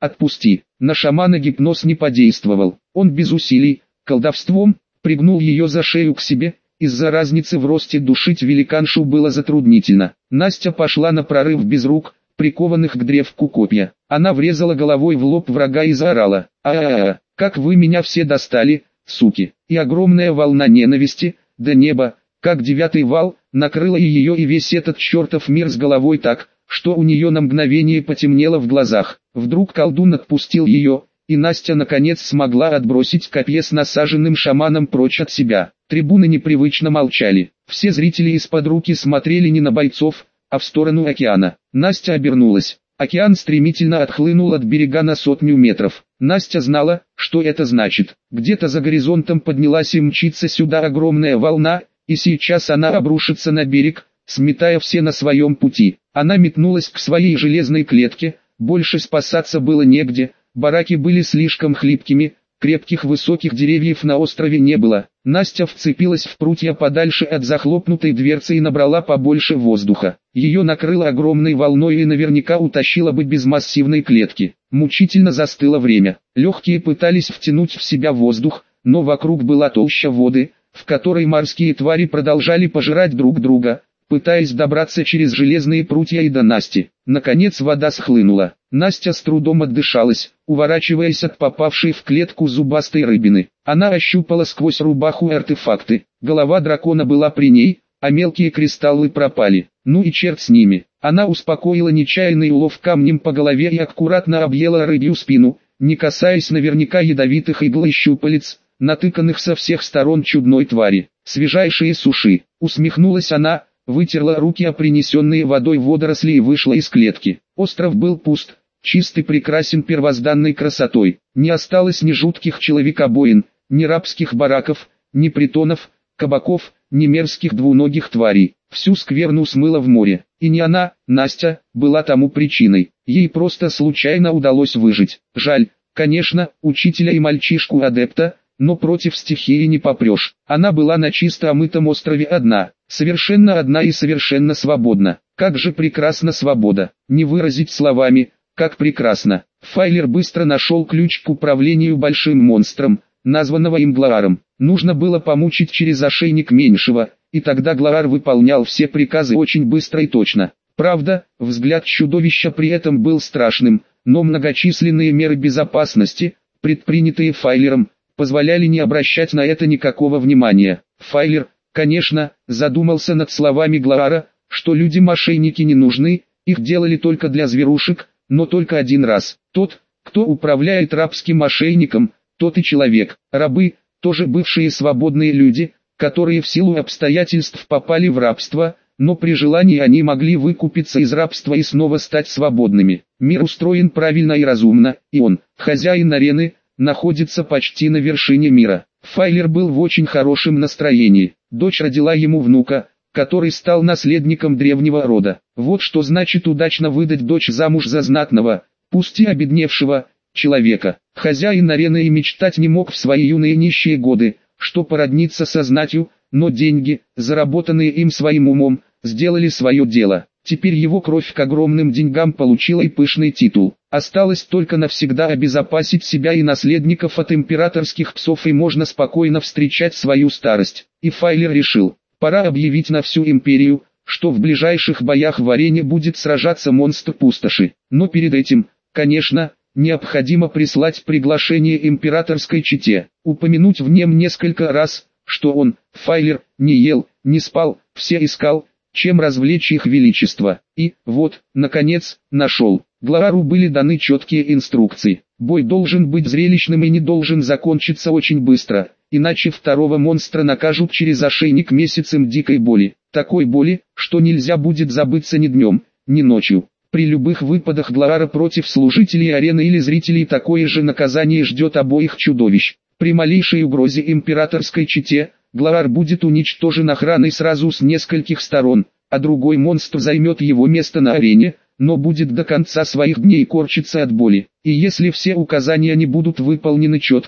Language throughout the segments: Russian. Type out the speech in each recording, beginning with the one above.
отпусти. На шамана гипноз не подействовал. Он без усилий, колдовством, пригнул ее за шею к себе. Из-за разницы в росте душить великаншу было затруднительно. Настя пошла на прорыв без рук, прикованных к древку копья. Она врезала головой в лоб врага и заорала: «А-а-а, как вы меня все достали, суки!» И огромная волна ненависти, до неба, как 9-й вал, накрыла и ее и весь этот чертов мир с головой так, что у нее на мгновение потемнело в глазах. Вдруг колдун отпустил ее, и Настя наконец смогла отбросить копье с насаженным шаманом прочь от себя. Трибуны непривычно молчали. Все зрители из-под руки смотрели не на бойцов, а в сторону океана. Настя обернулась. Океан стремительно отхлынул от берега на 100 метров. Настя знала, что это значит. Где-то за горизонтом поднялась и мчится сюда огромная волна, и сейчас она обрушится на берег, сметая все на своем пути. Она метнулась к своей железной клетке, больше спасаться было негде, бараки были слишком хлипкими, крепких высоких деревьев на острове не было. Настя вцепилась в прутья подальше от захлопнутой дверцы и набрала побольше воздуха. Ее накрыло огромной волной и наверняка утащило бы без массивной клетки. Мучительно застыло время. Легкие пытались втянуть в себя воздух, но вокруг была толща воды, в которой морские твари продолжали пожирать друг друга, пытаясь добраться через железные прутья и до Насти. Наконец вода схлынула. Настя с трудом отдышалась, уворачиваясь от попавшей в клетку зубастой рыбины. Она ощупала сквозь рубаху артефакты. Голова дракона была при ней, а мелкие кристаллы пропали. Ну и черт с ними. Она успокоила нечаянный улов камнем по голове и аккуратно объела рыбью спину, не касаясь наверняка ядовитых игл и щупалец, натыканных со всех сторон чудной твари. Свежайшие суши. Усмехнулась она, вытерла руки о принесенные водой водоросли и вышла из клетки. Остров был пуст, чист и прекрасен первозданной красотой. Не осталось ни жутких человекобоин, ни рабских бараков, ни притонов, кабаков, ни мерзких двуногих тварей. Всю скверну смыло в море. И не она, Настя, была тому причиной. Ей просто случайно удалось выжить. Жаль, конечно, учителя и мальчишку-адепта, но против стихии не попрешь. Она была на чисто омытом острове одна, совершенно одна и совершенно свободна. Как же прекрасна свобода, не выразить словами, как прекрасно. Файлер быстро нашел ключ к управлению большим монстром, названного им Глааром. Нужно было помучить через ошейник меньшего, и тогда Глаар выполнял все приказы очень быстро и точно. Правда, взгляд чудовища при этом был страшным, но многочисленные меры безопасности, предпринятые Файлером, позволяли не обращать на это никакого внимания. Файлер, конечно, задумался над словами Глаара, что люди-мошенники не нужны, их делали только для зверушек, но только один раз. Тот, кто управляет рабским мошенником, тот и человек. Рабы, тоже бывшие свободные люди, которые в силу обстоятельств попали в рабство, но при желании они могли выкупиться из рабства и снова стать свободными. Мир устроен правильно и разумно, и он, хозяин арены, находится почти на вершине мира. Файлер был в очень хорошем настроении. Дочь родила ему внука, который стал наследником древнего рода. Вот что значит удачно выдать дочь замуж за знатного, пусть и обедневшего, человека. Хозяин арены и мечтать не мог в свои юные нищие годы, что породниться со знатью, но деньги, заработанные им своим умом, сделали свое дело. Теперь его кровь к огромным деньгам получила и пышный титул. Осталось только навсегда обезопасить себя и наследников от императорских псов, и можно спокойно встречать свою старость. И Файлер решил, пора объявить на всю империю, что в ближайших боях в арене будет сражаться монстр пустоши. Но перед этим, конечно, необходимо прислать приглашение императорской чете, упомянуть в нем несколько раз, что он, Файлер, не ел, не спал, все искал, чем развлечь их величество. И, вот, наконец, нашел. Глаару были даны четкие инструкции. Бой должен быть зрелищным и не должен закончиться очень быстро, иначе второго монстра накажут через ошейник месяцем дикой боли. Такой боли, что нельзя будет забыться ни днем, ни ночью. При любых выпадах Глаара против служителей арены или зрителей такое же наказание ждет обоих чудовищ. При малейшей угрозе императорской чете, Глаар будет уничтожен охраной сразу с нескольких сторон, а другой монстр займет его место на арене, но будет до конца своих дней корчиться от боли. И если все указания не будут выполнены четко,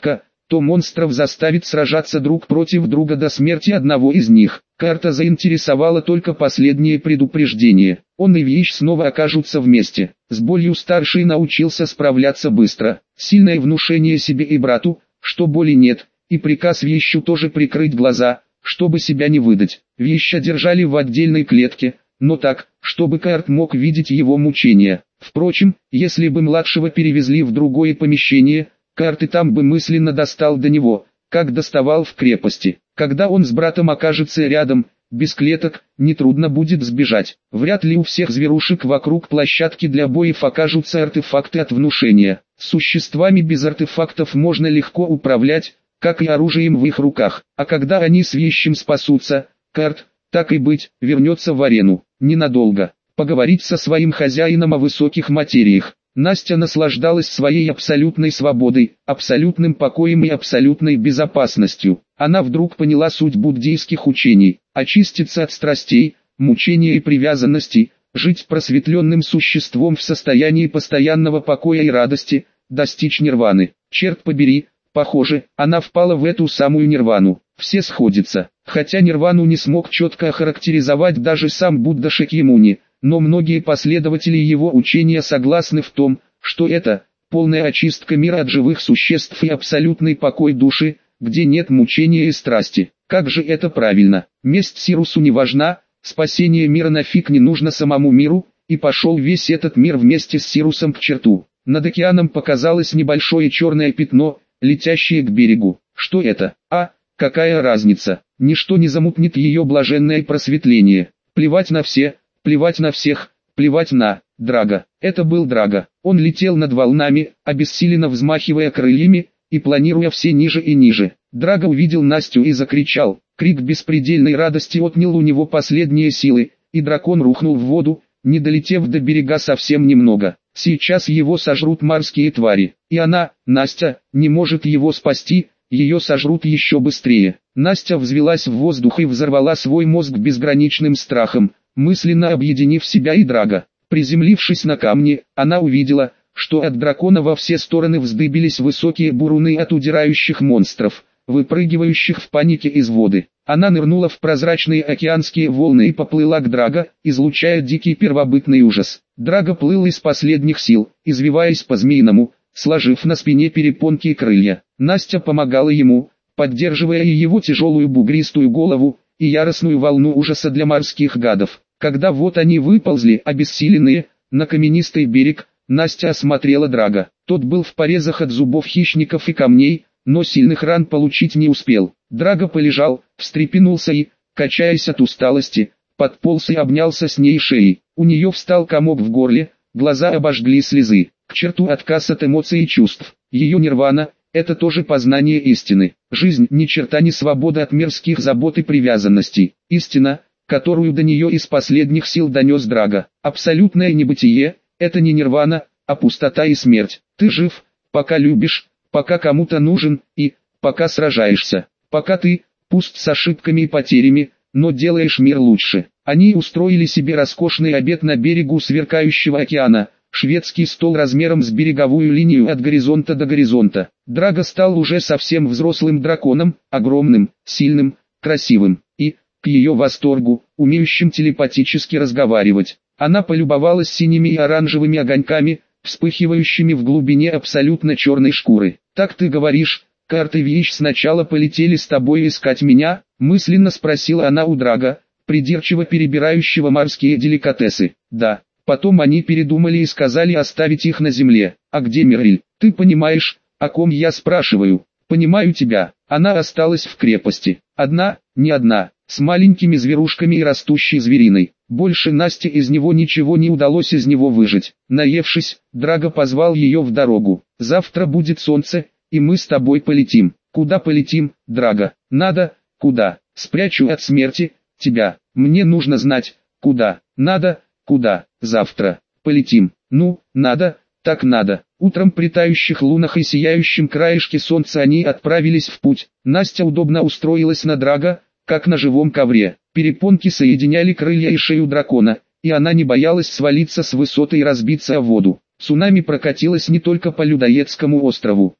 то монстров заставит сражаться друг против друга до смерти одного из них. Карта заинтересовала только последнее предупреждение. Он и Вещь снова окажутся вместе. С болью старший научился справляться быстро. Сильное внушение себе и брату, что боли нет, и приказ Вещу тоже прикрыть глаза, чтобы себя не выдать. Веща держали в отдельной клетке, но так, чтобы Карт мог видеть его мучения. Впрочем, если бы младшего перевезли в другое помещение, Карт и там бы мысленно достал до него, как доставал в крепости. Когда он с братом окажется рядом, без клеток, нетрудно будет сбежать. Вряд ли у всех зверушек вокруг площадки для боев окажутся артефакты от внушения. С существами без артефактов можно легко управлять, как и оружием в их руках. А когда они с Вещим спасутся, Карт, так и быть, вернется в арену. Ненадолго. Поговорить со своим хозяином о высоких материях. Настя наслаждалась своей абсолютной свободой, абсолютным покоем и абсолютной безопасностью. Она вдруг поняла суть буддийских учений: очиститься от страстей, мучения и привязанностей, жить просветленным существом в состоянии постоянного покоя и радости, достичь нирваны. Черт побери, похоже, она впала в эту самую нирвану. Все сходятся. Хотя нирвану не смог четко охарактеризовать даже сам Будда Шакьямуни, но многие последователи его учения согласны в том, что это полная очистка мира от живых существ и абсолютный покой души, где нет мучения и страсти. Как же это правильно? Месть Сирусу не важна, спасение мира нафиг не нужно самому миру, и пошел весь этот мир вместе с Сирусом к черту. Над океаном показалось небольшое черное пятно, летящее к берегу. Что это? Какая разница? Ничто не замутнит ее блаженное просветление. Плевать на все, плевать на всех, плевать на Драга. Это был Драга. Он летел над волнами, обессиленно взмахивая крыльями и планируя все ниже и ниже. Драга увидел Настю и закричал. Крик беспредельной радости отнял у него последние силы, и дракон рухнул в воду, не долетев до берега совсем немного. Сейчас его сожрут морские твари, и она, Настя, не может его спасти. Ее сожрут еще быстрее. Настя взвелась в воздух и взорвала свой мозг безграничным страхом, мысленно объединив себя и Драга. Приземлившись на камни, она увидела, что от дракона во все стороны вздыбились высокие буруны от удирающих монстров, выпрыгивающих в панике из воды. Она нырнула в прозрачные океанские волны и поплыла к Драга, излучая дикий первобытный ужас. Драга плыл из последних сил, извиваясь по-змеиному, сложив на спине перепонки и крылья. Настя помогала ему, поддерживая и его тяжелую бугристую голову, и яростную волну ужаса для морских гадов. Когда вот они выползли, обессиленные, на каменистый берег, Настя осмотрела Драга. Тот был в порезах от зубов хищников и камней, но сильных ран получить не успел. Драга полежал, встрепенулся и, качаясь от усталости, подполз и обнялся с ней шеей. У нее встал комок в горле, глаза обожгли слезы. К черту отказ от эмоций и чувств. Ее нирвана – это тоже познание истины. Жизнь ни черта не свобода от мирских забот и привязанностей. Истина, которую до нее из последних сил донес Драга. Абсолютное небытие – это не нирвана, а пустота и смерть. Ты жив, пока любишь, пока кому-то нужен и пока сражаешься. Пока ты, пусть с ошибками и потерями, но делаешь мир лучше. Они устроили себе роскошный обед на берегу сверкающего океана. Шведский стол размером с береговую линию от горизонта до горизонта. Драга стал уже совсем взрослым драконом, огромным, сильным, красивым, и, к ее восторгу, умеющим телепатически разговаривать. Она полюбовалась синими и оранжевыми огоньками, вспыхивающими в глубине абсолютно черной шкуры. «Так ты говоришь, Карт и Вещь сначала полетели с тобой искать меня?» — мысленно спросила она у Драга, придирчиво перебирающего морские деликатесы. «Да». Потом они передумали и сказали оставить их на земле. А где Мириль? Ты понимаешь, о ком я спрашиваю? Понимаю тебя. Она осталась в крепости. Одна, не одна, с маленькими зверушками и растущей звериной. Больше Насте из него ничего не удалось из него выжить. Наевшись, Драга позвал ее в дорогу. Завтра будет солнце, и мы с тобой полетим. Куда полетим, Драга? Надо, куда? Спрячу от смерти, тебя. Мне нужно знать, куда. Надо, куда? Завтра. Полетим. Ну, надо, так надо. Утром при тающих лунах и сияющем краешке солнца они отправились в путь. Настя удобно устроилась на Драга, как на живом ковре. Перепонки соединяли крылья и шею дракона, и она не боялась свалиться с высоты и разбиться о воду. Цунами прокатилось не только по Людоедскому острову.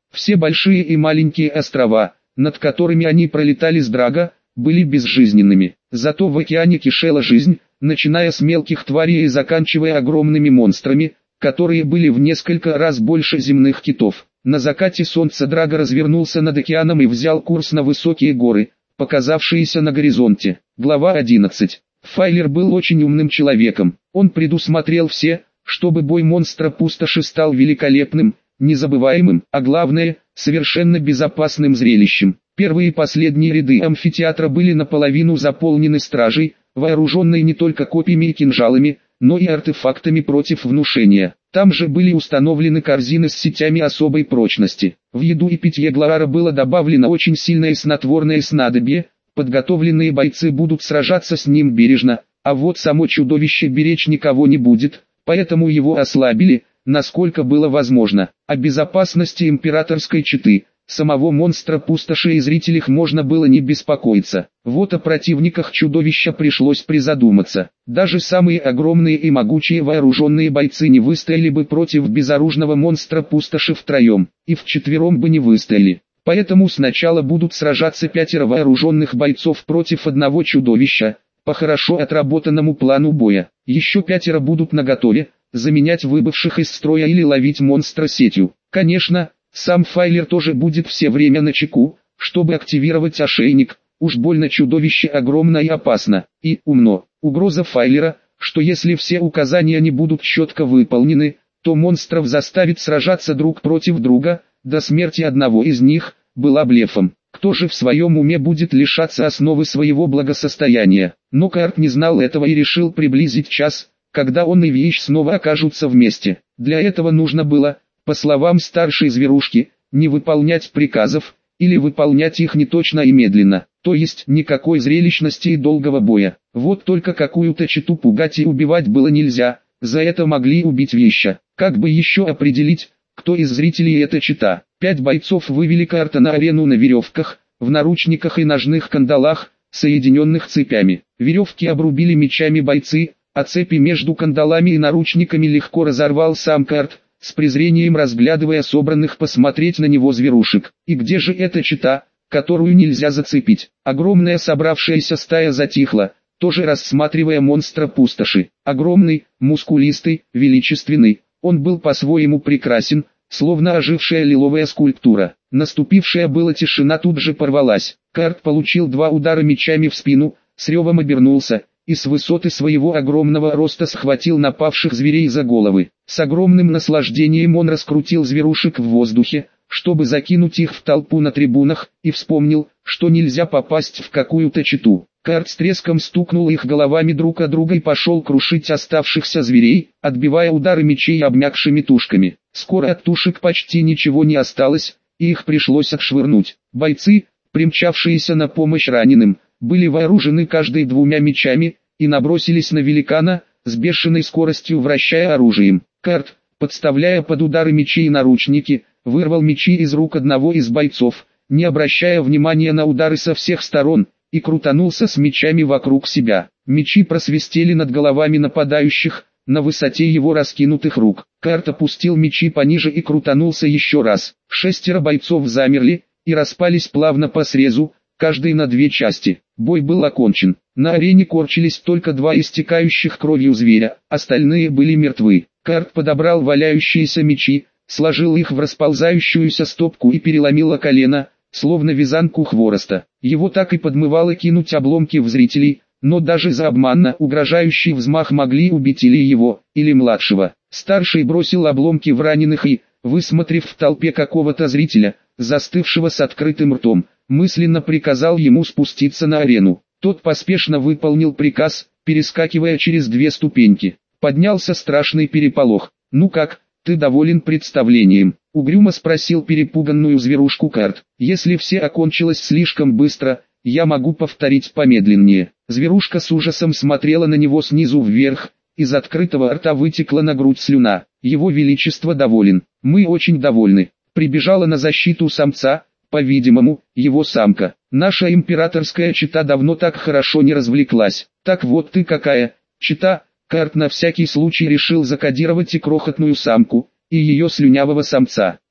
Все большие и маленькие острова, над которыми они пролетали с Драго, были безжизненными. Зато в океане кишела жизнь, начиная с мелких тварей и заканчивая огромными монстрами, которые были в несколько раз больше земных китов. На закате солнца Драго развернулся над океаном и взял курс на высокие горы, показавшиеся на горизонте. Глава 11. Файлер был очень умным человеком. Он предусмотрел все, чтобы бой монстра пустоши стал великолепным, незабываемым, а главное, совершенно безопасным зрелищем. Первые и последние ряды амфитеатра были наполовину заполнены стражей, вооруженной не только копьями и кинжалами, но и артефактами против внушения. Там же были установлены корзины с сетями особой прочности. В еду и питье Глоара было добавлено очень сильное снотворное снадобье, подготовленные бойцы будут сражаться с ним бережно, а вот само чудовище беречь никого не будет, поэтому его ослабили, насколько было возможно. О безопасности императорской четы, самого монстра пустоши и зрителей можно было не беспокоиться. Вот о противниках чудовища пришлось призадуматься. Даже самые огромные и могучие вооруженные бойцы не выстояли бы против безоружного монстра пустоши втроем, и вчетвером бы не выстояли. Поэтому сначала будут сражаться 5 вооруженных бойцов против одного чудовища, по хорошо отработанному плану боя. Еще 5 будут наготове, заменять выбывших из строя или ловить монстра сетью. Конечно, сам Файлер тоже будет все время начеку, чтобы активировать ошейник. Уж больно чудовище огромно и опасно, и умно. Угроза Файлера, что если все указания не будут четко выполнены, то монстров заставит сражаться друг против друга, до смерти одного из них, была блефом. Кто же в своем уме будет лишаться основы своего благосостояния? Но Карт не знал этого и решил приблизить час, когда он и Вещь снова окажутся вместе. Для этого нужно было, по словам старшей зверушки, не выполнять приказов, или выполнять их неточно и медленно, то есть никакой зрелищности и долгого боя. Вот только какую-то чету пугать и убивать было нельзя, за это могли убить Веща. Как бы еще определить, кто из зрителей эта чета? 5 бойцов вывели Карта на арену на веревках, в наручниках и ножных кандалах, соединенных цепями. Веревки обрубили мечами бойцы, а цепи между кандалами и наручниками легко разорвал сам Карт, с презрением разглядывая собранных посмотреть на него зверушек. И где же эта чета, которую нельзя зацепить? Огромная собравшаяся стая затихла, тоже рассматривая монстра пустоши. Огромный, мускулистый, величественный, он был по-своему прекрасен, словно ожившая лиловая скульптура. Наступившая была тишина тут же порвалась. Карт получил 2 удара мечами в спину, с ревом обернулся, и с высоты своего огромного роста схватил напавших зверей за головы. С огромным наслаждением он раскрутил зверушек в воздухе, чтобы закинуть их в толпу на трибунах, и вспомнил, что нельзя попасть в какую-то чету. Карт с треском стукнул их головами друг о друга и пошел крушить оставшихся зверей, отбивая удары мечей обмякшими тушками. Скоро от тушек почти ничего не осталось, и их пришлось отшвырнуть. Бойцы, примчавшиеся на помощь раненым, были вооружены каждый 2 мечами, и набросились на великана, с бешеной скоростью вращая оружием. Карт, подставляя под удары мечей наручники, вырвал мечи из рук одного из бойцов, не обращая внимания на удары со всех сторон, и крутанулся с мечами вокруг себя. Мечи просвистели над головами нападающих, на высоте его раскинутых рук. Карт опустил мечи пониже и крутанулся еще раз. 6 бойцов замерли, и распались плавно по срезу, каждый на 2 части. Бой был окончен. На арене корчились только 2 истекающих кровью зверя, остальные были мертвы. Карт подобрал валяющиеся мечи, сложил их в расползающуюся стопку и переломил о колено, словно вязанку хвороста. Его так и подмывало кинуть обломки в зрителей, но даже за обманно угрожающий взмах могли убить или его, или младшего. Старший бросил обломки в раненых и, высмотрев в толпе какого-то зрителя, застывшего с открытым ртом, мысленно приказал ему спуститься на арену. Тот поспешно выполнил приказ, перескакивая через 2 ступеньки. Поднялся страшный переполох. «Ну как, ты доволен представлением?» — угрюмо спросил перепуганную зверушку Карт. «Если все окончилось слишком быстро, я могу повторить помедленнее». Зверушка с ужасом смотрела на него снизу вверх, из открытого рта вытекла на грудь слюна. «Его Величество доволен, мы очень довольны». Прибежала на защиту самца, по-видимому, его самка. «Наша императорская чета давно так хорошо не развлеклась». «Так вот ты какая, чета». Карт на всякий случай решил закодировать и крохотную самку, и ее слюнявого самца.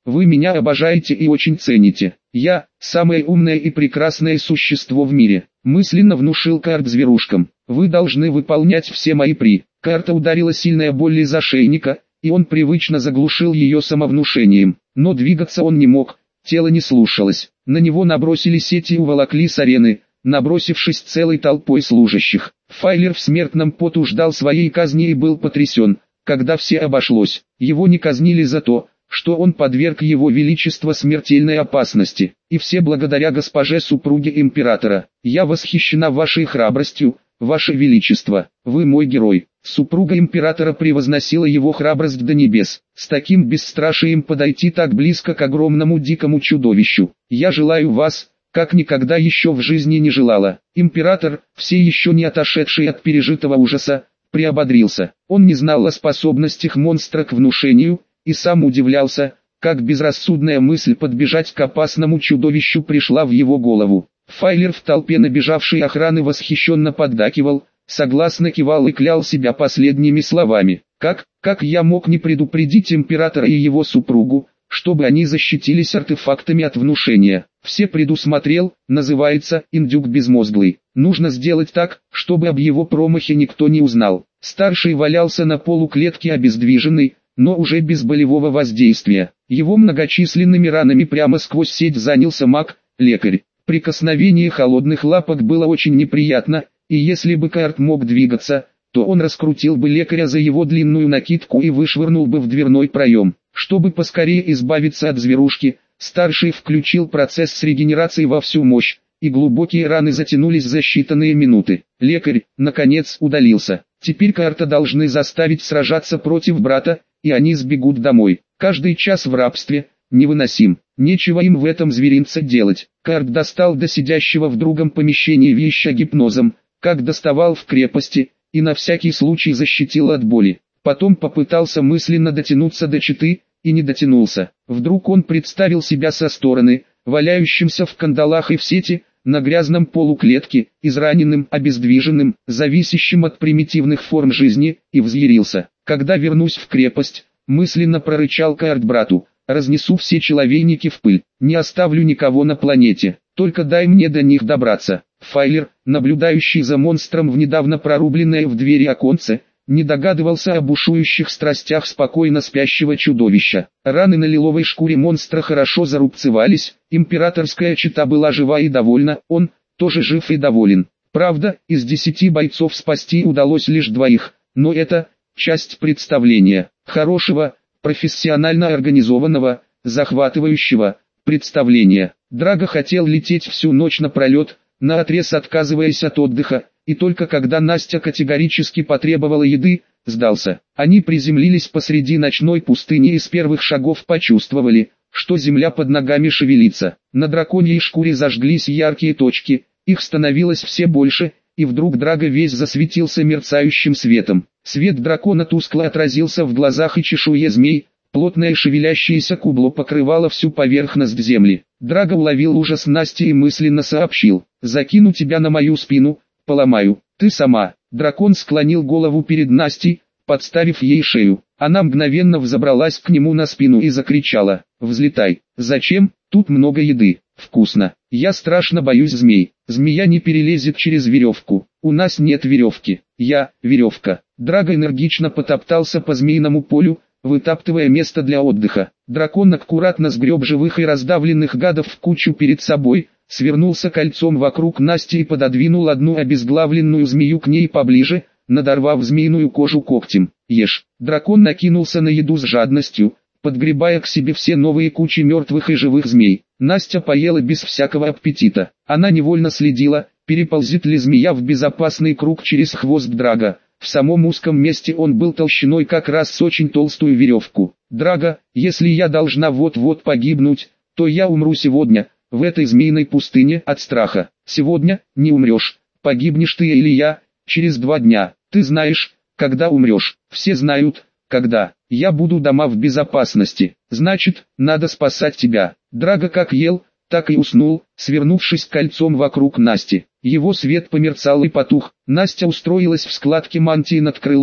Вы меня обожаете и очень цените. Я – самое умное и прекрасное существо в мире. Мысленно внушил Карт зверушкам. Вы должны выполнять все мои Карта ударила сильная боль из ошейника, и он привычно заглушил ее самовнушением. Но двигаться он не мог, тело не слушалось. На него набросили сети и уволокли с арены, набросившись целой толпой служащих. Файлер в смертном поту ждал своей казни и был потрясен, когда все обошлось. Его не казнили за то, что он подверг его величество смертельной опасности, и все благодаря госпоже супруге императора. Я восхищена вашей храбростью, ваше величество, вы мой герой. Супруга императора превозносила его храбрость до небес. С таким бесстрашием подойти так близко к огромному дикому чудовищу. Я желаю вас, как никогда еще в жизни не желала. Император, все еще не отошедший от пережитого ужаса, приободрился. Он не знал о способностях монстра к внушению, и сам удивлялся, как безрассудная мысль подбежать к опасному чудовищу пришла в его голову. Файлер в толпе набежавшей охраны восхищенно поддакивал, согласно кивал и клял себя последними словами. Как я мог не предупредить императора и его супругу, чтобы они защитились артефактами от внушения? Все предусмотрел, называется «индюк безмозглый». Нужно сделать так, чтобы об его промахе никто не узнал. Старший валялся на полу клетки обездвиженный, но уже без болевого воздействия. Его многочисленными ранами прямо сквозь сеть занялся маг-лекарь. Прикосновение холодных лапок было очень неприятно, и если бы Карт мог двигаться, то он раскрутил бы лекаря за его длинную накидку и вышвырнул бы в дверной проем. Чтобы поскорее избавиться от зверушки, старший включил процесс с регенерацией во всю мощь, и глубокие раны затянулись за считанные минуты. Лекарь, наконец, удалился. Теперь Карта должны заставить сражаться против брата, и они сбегут домой. Каждый час в рабстве невыносим. Нечего им в этом зверинце делать. Карт достал до сидящего в другом помещении веща гипнозом, как доставал в крепости, и на всякий случай защитил от боли. Потом попытался мысленно дотянуться до читы, и не дотянулся. Вдруг он представил себя со стороны, валяющимся в кандалах и в сети, на грязном полу клетки, израненным, обездвиженным, зависящим от примитивных форм жизни, и взъярился. Когда вернусь в крепость, мысленно прорычал Карт брату, разнесу все человейники в пыль, не оставлю никого на планете, только дай мне до них добраться. Файлер, наблюдающий за монстром в недавно прорубленное в двери оконце, не догадывался о бушующих страстях спокойно спящего чудовища. Раны на лиловой шкуре монстра хорошо зарубцевались, императорская чета была жива и довольна, он тоже жив и доволен. Правда, из 10 бойцов спасти удалось лишь 2, но это часть представления. Хорошего, профессионально организованного, захватывающего представления. Драго хотел лететь всю ночь напролет, наотрез отказываясь от отдыха, и только когда Настя категорически потребовала еды, сдался. Они приземлились посреди ночной пустыни и с первых шагов почувствовали, что земля под ногами шевелится. На драконьей шкуре зажглись яркие точки, их становилось все больше, и вдруг Драго весь засветился мерцающим светом. Свет дракона тускло отразился в глазах и чешуе змей, плотное шевелящееся кубло покрывало всю поверхность земли. Драго уловил ужас Насти и мысленно сообщил: «Закину тебя на мою спину, поломаю, ты сама». Дракон склонил голову перед Настей, подставив ей шею. Она мгновенно взобралась к нему на спину и закричала: «Взлетай». «Зачем? Тут много еды. Вкусно. Я страшно боюсь змей. Змея не перелезет через веревку. У нас нет веревки. Я – веревка». Драго энергично потоптался по змеиному полю, вытаптывая место для отдыха. Дракон аккуратно сгреб живых и раздавленных гадов в кучу перед собой, свернулся кольцом вокруг Насти и пододвинул одну обезглавленную змею к ней поближе, надорвав змеиную кожу когтем. «Ешь». Дракон накинулся на еду с жадностью, подгребая к себе все новые кучи мертвых и живых змей. Настя поела без всякого аппетита. Она невольно следила, переползет ли змея в безопасный круг через хвост Драго. В самом узком месте он был толщиной как раз с очень толстую веревку. «Драго, если я должна вот-вот погибнуть, то я умру сегодня, в этой змеиной пустыне от страха. Сегодня не умрешь, погибнешь ты или я, через 2 дня. Ты знаешь, когда умрешь. Все знают, когда. Я буду дома в безопасности. Значит, надо спасать тебя». Драго как ел, так и уснул, свернувшись кольцом вокруг Насти. Его свет померцал и потух. Настя устроилась в складке мантии над крылом,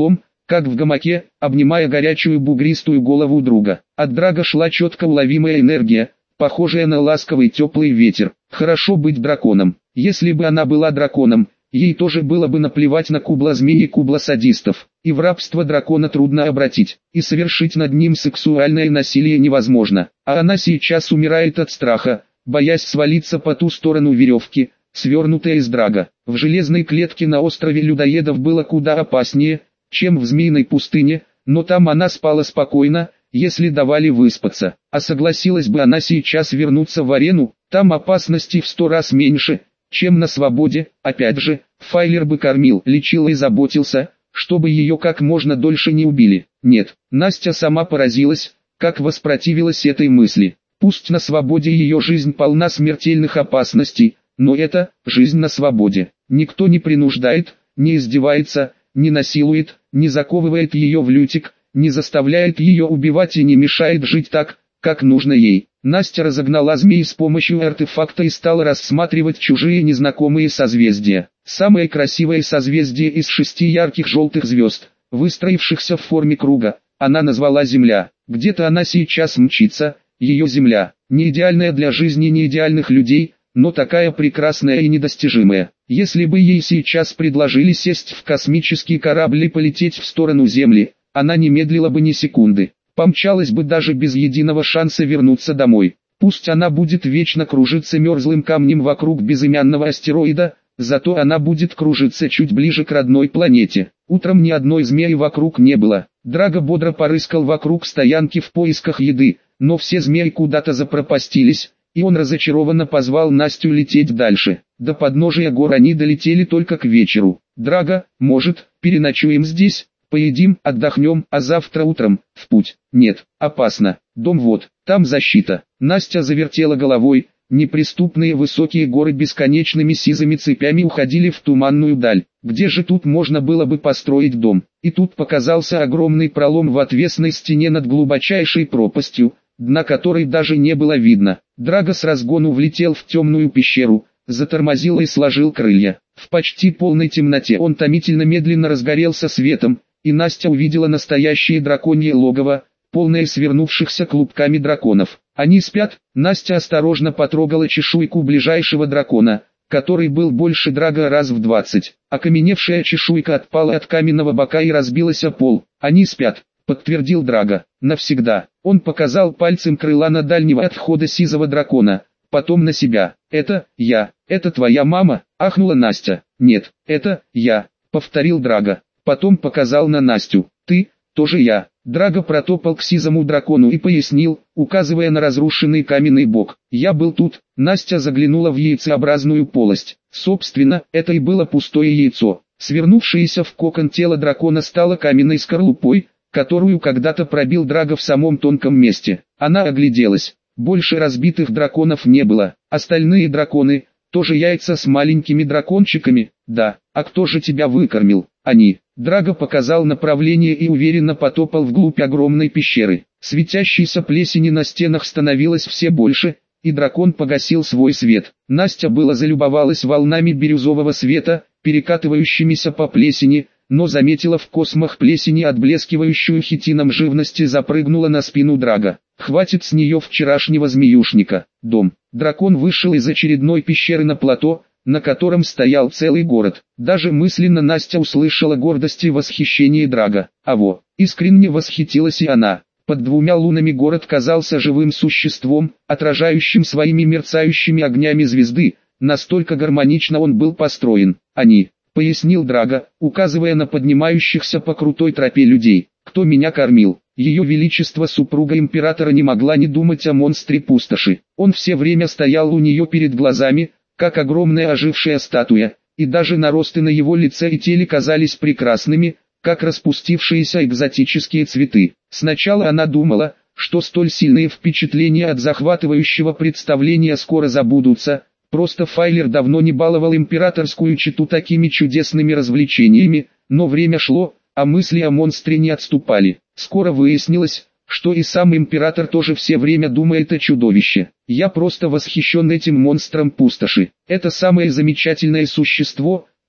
как в гамаке, обнимая горячую бугристую голову друга. От Драга шла четко уловимая энергия, похожая на ласковый теплый ветер. Хорошо быть драконом. Если бы она была драконом, ей тоже было бы наплевать на кубла-змей и кубла-садистов. И в рабство дракона трудно обратить, и совершить над ним сексуальное насилие невозможно. А она сейчас умирает от страха, боясь свалиться по ту сторону веревки, свернутая из Драга. В железной клетке на острове людоедов было куда опаснее, чем в змеиной пустыне, но там она спала спокойно, если давали выспаться. А согласилась бы она сейчас вернуться в арену, там опасности в 100 раз меньше, чем на свободе. Опять же, Файлер бы кормил, лечил и заботился, чтобы ее как можно дольше не убили. Нет, Настя сама поразилась, как воспротивилась этой мысли. Пусть на свободе ее жизнь полна смертельных опасностей, но это жизнь на свободе. Никто не принуждает, не издевается, не насилует, не заковывает ее в лютик, не заставляет ее убивать и не мешает жить так, как нужно ей. Настя разогнала змей с помощью артефакта и стала рассматривать чужие незнакомые созвездия. Самое красивое созвездие из 6 ярких желтых звезд, выстроившихся в форме круга, она назвала Земля. Где-то она сейчас мчится, ее Земля, не идеальная для жизни неидеальных людей, но такая прекрасная и недостижимая. Если бы ей сейчас предложили сесть в космический корабль и полететь в сторону Земли, она не медлила бы ни секунды. Помчалась бы даже без единого шанса вернуться домой. Пусть она будет вечно кружиться мерзлым камнем вокруг безымянного астероида, зато она будет кружиться чуть ближе к родной планете. Утром ни одной змеи вокруг не было. Драго бодро порыскал вокруг стоянки в поисках еды, но все змеи куда-то запропастились, и он разочарованно позвал Настю лететь дальше. До подножия гор они долетели только к вечеру. «Драго, может, переночуем здесь? Поедим, отдохнем, а завтра утром в путь». «Нет, опасно. Дом вот, там защита». Настя завертела головой. Неприступные высокие горы бесконечными сизыми цепями уходили в туманную даль. Где же тут можно было бы построить дом? И тут показался огромный пролом в отвесной стене над глубочайшей пропастью, дна которой даже не было видно. Драго с разгону влетел в темную пещеру, затормозил и сложил крылья. В почти полной темноте он томительно медленно разгорелся светом, и Настя увидела настоящее драконье логово, полное свернувшихся клубками драконов. Они спят. Настя осторожно потрогала чешуйку ближайшего дракона, который был больше Драго раз в 20. Окаменевшая чешуйка отпала от каменного бока и разбилась о пол. «Они спят», — подтвердил Драго. «Навсегда». Он показал пальцем крыла на дальнего отхода сизого дракона, потом на себя. «Это я. Это твоя мама?» — ахнула Настя. «Нет, это я», — повторил Драго. Потом показал на Настю. «Ты, тоже я». Драго протопал к сизому дракону и пояснил, указывая на разрушенный каменный бок. «Я был тут». Настя заглянула в яйцеобразную полость. Собственно, это и было пустое яйцо. Свернувшееся в кокон тело дракона стало каменной скорлупой, которую когда-то пробил Драго в самом тонком месте. Она огляделась. Больше разбитых драконов не было. Остальные драконы, тоже яйца с маленькими дракончиками. Да, а кто же тебя выкормил? Они. Драго показал направление и уверенно потопал вглубь огромной пещеры. Светящейся плесени на стенах становилось все больше, и дракон погасил свой свет. Настя было залюбовалась волнами бирюзового света, перекатывающимися по плесени, но заметила в космах плесени отблескивающую хитином живность и запрыгнула на спину Драго. «Хватит с нее вчерашнего змеюшника». Дом. Дракон вышел из очередной пещеры на плато, на котором стоял целый город. Даже мысленно Настя услышала гордость и восхищение Драго. Аво, искренне восхитилась и она. Под 2 лунами город казался живым существом, отражающим своими мерцающими огнями звезды, настолько гармонично он был построен. «Они», — пояснил Драго, указывая на поднимающихся по крутой тропе людей. «Кто меня кормил?» Ее величество супруга императора не могла не думать о монстре пустоши. Он все время стоял у нее перед глазами, как огромная ожившая статуя, и даже наросты на его лице и теле казались прекрасными, как распустившиеся экзотические цветы. Сначала она думала, что столь сильные впечатления от захватывающего представления скоро забудутся, просто Файлер давно не баловал императорскую чету такими чудесными развлечениями, но время шло, а мысли о монстре не отступали. Скоро выяснилось, что и сам император тоже все время думает о чудовище. «Я просто восхищен этим монстром пустоши. Это самое замечательное существо,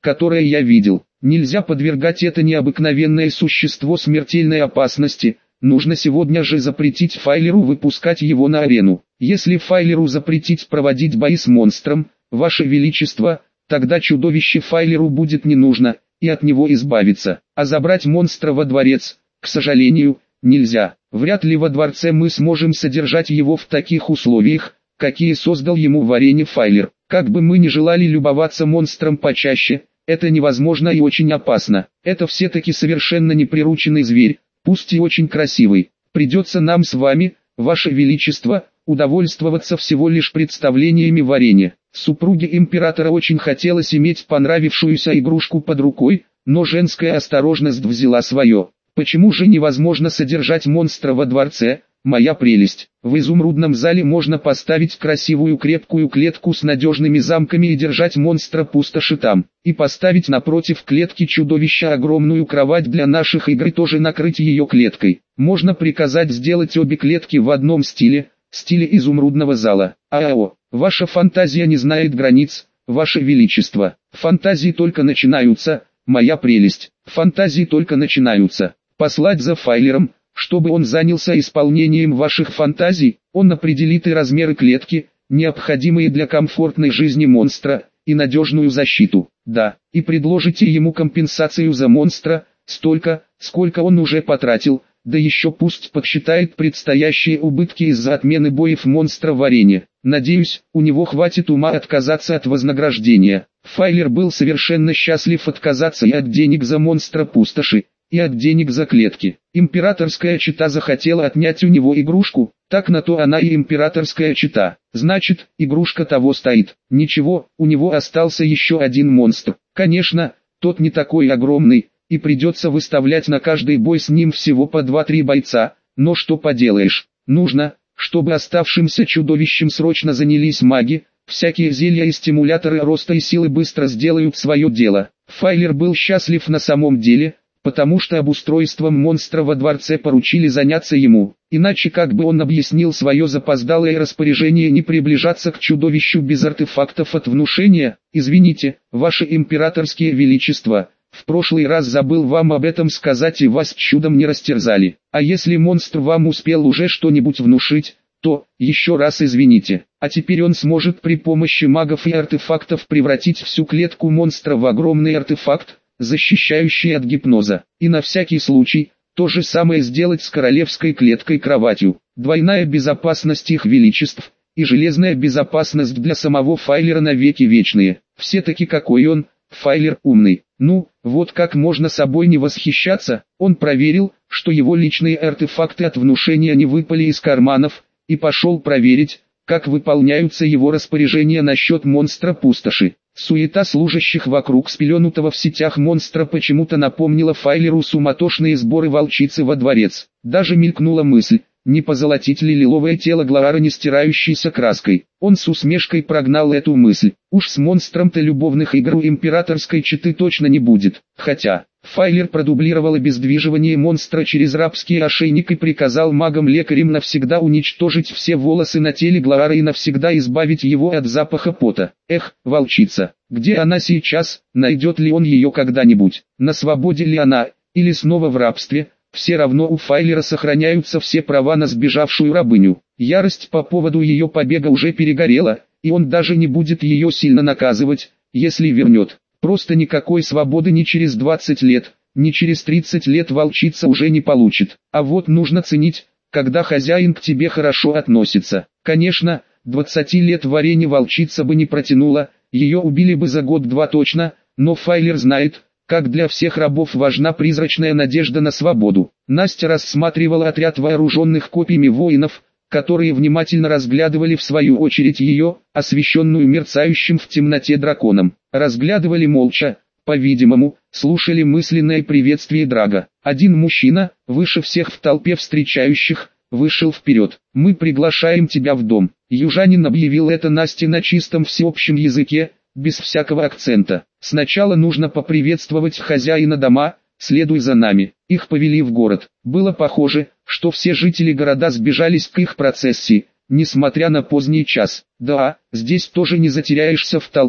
которое я видел. Нельзя подвергать это необыкновенное существо смертельной опасности. Нужно сегодня же запретить Файлеру выпускать его на арену. Если Файлеру запретить проводить бои с монстром, Ваше Величество, тогда чудовище Файлеру будет не нужно, и от него избавиться. А забрать монстра во дворец, к сожалению, нельзя. Вряд ли во дворце мы сможем содержать его в таких условиях, какие создал ему в арене Файлер. Как бы мы ни желали любоваться монстром почаще, это невозможно и очень опасно. Это все-таки совершенно неприрученный зверь, пусть и очень красивый. Придется нам с вами, Ваше Величество, удовольствоваться всего лишь представлениями в арене. Супруге императора очень хотелось иметь понравившуюся игрушку под рукой, но женская осторожность взяла свое. Почему же невозможно содержать монстра во дворце, моя прелесть? В изумрудном зале можно поставить красивую крепкую клетку с надежными замками и держать монстра пустоши там. И поставить напротив клетки чудовища огромную кровать для наших игр и тоже накрыть ее клеткой. Можно приказать сделать обе клетки в одном стиле изумрудного зала. Ваша фантазия не знает границ, Ваше Величество. Фантазии только начинаются, моя прелесть. Фантазии только начинаются. Послать за Файлером, чтобы он занялся исполнением ваших фантазий, он определит и размеры клетки, необходимые для комфортной жизни монстра, и надежную защиту. Да, и предложите ему компенсацию за монстра, столько, сколько он уже потратил, да еще пусть подсчитает предстоящие убытки из-за отмены боев монстра в арене. Надеюсь, у него хватит ума отказаться от вознаграждения. Файлер был совершенно счастлив отказаться и от денег за монстра пустоши, и от денег за клетки. Императорская чета захотела отнять у него игрушку, так на то она и императорская чета. Значит, игрушка того стоит. Ничего, у него остался еще один монстр. Конечно, тот не такой огромный, и придется выставлять на каждый бой с ним всего по 2-3 бойца, но что поделаешь, нужно, чтобы оставшимся чудовищем срочно занялись маги, всякие зелья и стимуляторы роста и силы быстро сделают свое дело. Файлер был счастлив на самом деле, потому что обустройством монстра во дворце поручили заняться ему, иначе как бы он объяснил свое запоздалое распоряжение не приближаться к чудовищу без артефактов от внушения. Извините, Ваше Императорские Величество, в прошлый раз забыл вам об этом сказать и вас чудом не растерзали. А если монстр вам успел уже что-нибудь внушить, то, еще раз извините. А теперь он сможет при помощи магов и артефактов превратить всю клетку монстра в огромный артефакт, защищающий от гипноза. И на всякий случай, то же самое сделать с королевской клеткой-кроватью. Двойная безопасность их величеств, и железная безопасность для самого Файлера навеки вечные. Все-таки какой он, Файлер, умный. Ну, вот как можно собой не восхищаться. Он проверил, что его личные артефакты от внушения не выпали из карманов, и пошел проверить, как выполняются его распоряжения насчет монстра пустоши. Суета служащих вокруг спеленутого в сетях монстра почему-то напомнила Файлеру суматошные сборы волчицы во дворец. Даже мелькнула мысль, не позолотить ли лиловое тело Глоара не стирающейся краской. Он с усмешкой прогнал эту мысль. Уж с монстром-то любовных игр у императорской четы точно не будет. Хотя, Файлер продублировал обездвиживание монстра через рабский ошейник и приказал магам-лекарям навсегда уничтожить все волосы на теле Глоара и навсегда избавить его от запаха пота. Эх, волчица, где она сейчас, найдет ли он ее когда-нибудь, на свободе ли она, или снова в рабстве? Все равно у Файлера сохраняются все права на сбежавшую рабыню. Ярость по поводу ее побега уже перегорела, и он даже не будет ее сильно наказывать, если вернет. Просто никакой свободы ни через 20 лет, ни через 30 лет волчица уже не получит. А вот нужно ценить, когда хозяин к тебе хорошо относится. Конечно, 20 лет в арене волчица бы не протянула, ее убили бы за год-два точно, но Файлер знает, как для всех рабов важна призрачная надежда на свободу. Настя рассматривала отряд вооруженных копьями воинов, которые внимательно разглядывали в свою очередь ее, освещенную мерцающим в темноте драконом. Разглядывали молча, по-видимому, слушали мысленное приветствие Драга. Один мужчина, выше всех в толпе встречающих, вышел вперед. «Мы приглашаем тебя в дом». Южанин объявил это Насте на чистом всеобщем языке, без всякого акцента. Сначала нужно поприветствовать хозяина дома, следуй за нами. Их повели в город. Было похоже, что все жители города сбежались к их процессии, несмотря на поздний час. Да, здесь тоже не затеряешься в толпе.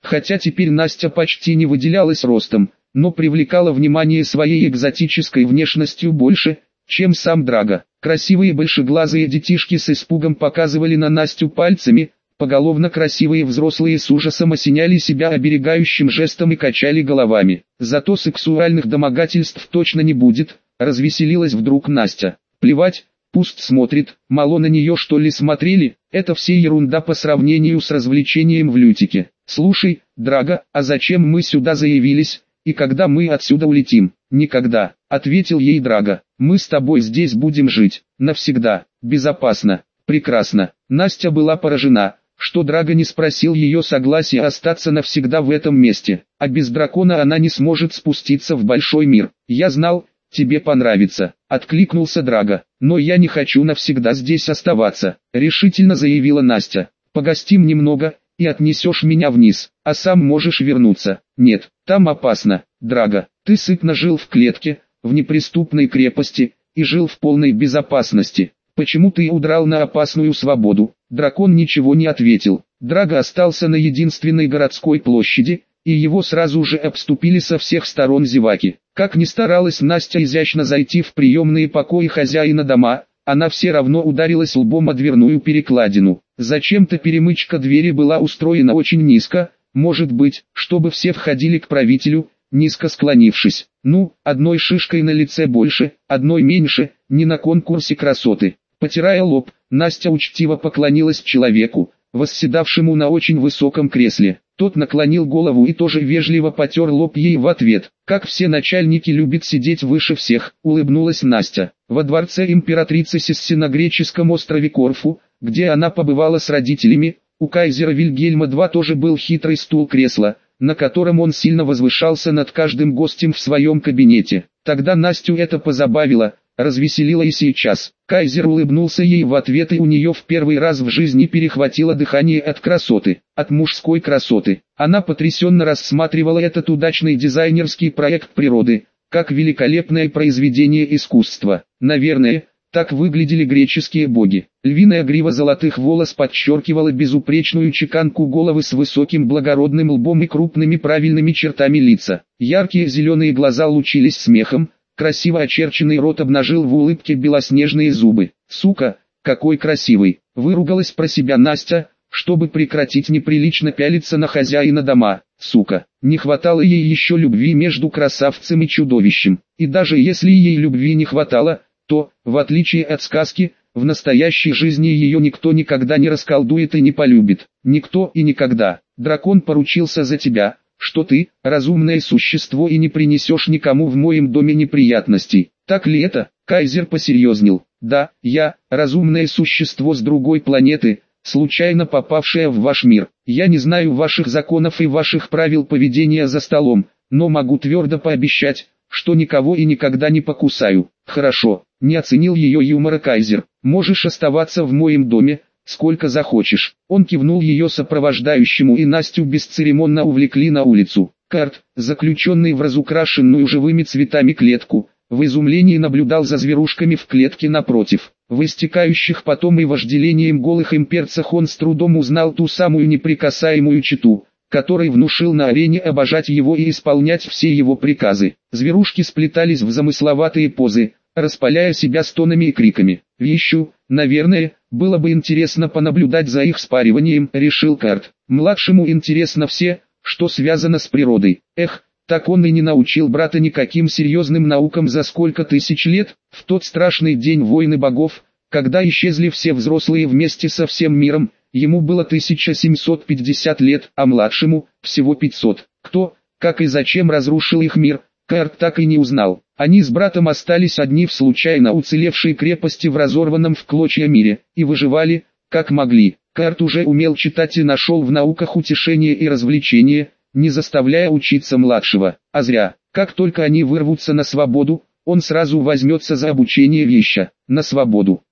Хотя теперь Настя почти не выделялась ростом, но привлекала внимание своей экзотической внешностью больше, чем сам Драго. Красивые большеглазые детишки с испугом показывали на Настю пальцами, поголовно красивые взрослые с ужасом осеняли себя оберегающим жестом и качали головами. Зато сексуальных домогательств точно не будет, развеселилась вдруг Настя. Плевать, пусть смотрит, мало на нее что ли смотрели, это все ерунда по сравнению с развлечением в лютике. Слушай, Драго, а зачем мы сюда заявились, и когда мы отсюда улетим? Никогда, ответил ей Драго, мы с тобой здесь будем жить, навсегда, безопасно, прекрасно. Настя была поражена, что Драго не спросил ее согласия остаться навсегда в этом месте, а без дракона она не сможет спуститься в большой мир. Я знал, тебе понравится, откликнулся Драго, но я не хочу навсегда здесь оставаться, решительно заявила Настя. Погостим немного, и отнесешь меня вниз, а сам можешь вернуться. Нет, там опасно, Драго, ты сытно жил в клетке, в неприступной крепости, и жил в полной безопасности. Почему ты удрал на опасную свободу? Дракон ничего не ответил. Драго остался на единственной городской площади, и его сразу же обступили со всех сторон зеваки. Как ни старалась Настя изящно зайти в приемные покои хозяина дома, она все равно ударилась лбом о дверную перекладину. Зачем-то перемычка двери была устроена очень низко, может быть, чтобы все входили к правителю, низко склонившись. Ну, одной шишкой на лице больше, одной меньше, не на конкурсе красоты. Потирая лоб, Настя учтиво поклонилась человеку, восседавшему на очень высоком кресле. Тот наклонил голову и тоже вежливо потер лоб ей в ответ. Как все начальники любят сидеть выше всех, улыбнулась Настя. Во дворце императрицы Сисси на греческом острове Корфу, где она побывала с родителями, у кайзера Вильгельма II тоже был хитрый стул-кресло, на котором он сильно возвышался над каждым гостем в своем кабинете. Тогда Настю это позабавило, развеселило и сейчас. Кайзер улыбнулся ей в ответ, и у нее в первый раз в жизни перехватило дыхание от красоты, от мужской красоты. Она потрясенно рассматривала этот удачный дизайнерский проект природы, как великолепное произведение искусства. Наверное, так выглядели греческие боги. Львиная грива золотых волос подчеркивала безупречную чеканку головы с высоким благородным лбом и крупными правильными чертами лица. Яркие зеленые глаза лучились смехом, красиво очерченный рот обнажил в улыбке белоснежные зубы. «Сука, какой красивый!» — выругалась про себя Настя, чтобы прекратить неприлично пялиться на хозяина дома. Сука, не хватало ей еще любви между красавцем и чудовищем. И даже если ей любви не хватало, то, в отличие от сказки, в настоящей жизни ее никто никогда не расколдует и не полюбит. Никто и никогда. Дракон поручился за тебя, что ты, разумное существо, и не принесешь никому в моем доме неприятностей. Так ли это? Кайзер посерьезнел. Да, я, разумное существо с другой планеты, случайно попавшее в ваш мир. Я не знаю ваших законов и ваших правил поведения за столом, но могу твердо пообещать, что никого и никогда не покусаю. Хорошо, не оценил ее юмора Кайзер. Можешь оставаться в моем доме, сколько захочешь. Он кивнул ее сопровождающему, и Настю бесцеремонно увлекли на улицу. Карт, заключенный в разукрашенную живыми цветами клетку, в изумлении наблюдал за зверушками в клетке напротив. В истекающих потом и вожделением голых имперцах он с трудом узнал ту самую неприкасаемую чету, который внушил на арене обожать его и исполнять все его приказы. Зверушки сплетались в замысловатые позы, распаляя себя стонами и криками. «Вещу, наверное, было бы интересно понаблюдать за их спариванием», — решил Карт. Младшему интересно все, что связано с природой. Эх, так он и не научил брата никаким серьезным наукам за сколько тысяч лет. В тот страшный день войны богов, когда исчезли все взрослые вместе со всем миром, ему было 1750 лет, а младшему всего 500. Кто, как и зачем разрушил их мир, Карт так и не узнал. Они с братом остались одни в случайно уцелевшей крепости в разорванном в клочья мире, и выживали, как могли. Карт уже умел читать и нашел в науках утешение и развлечение, не заставляя учиться младшего. А зря. Как только они вырвутся на свободу, он сразу возьмется за обучение веща. На свободу,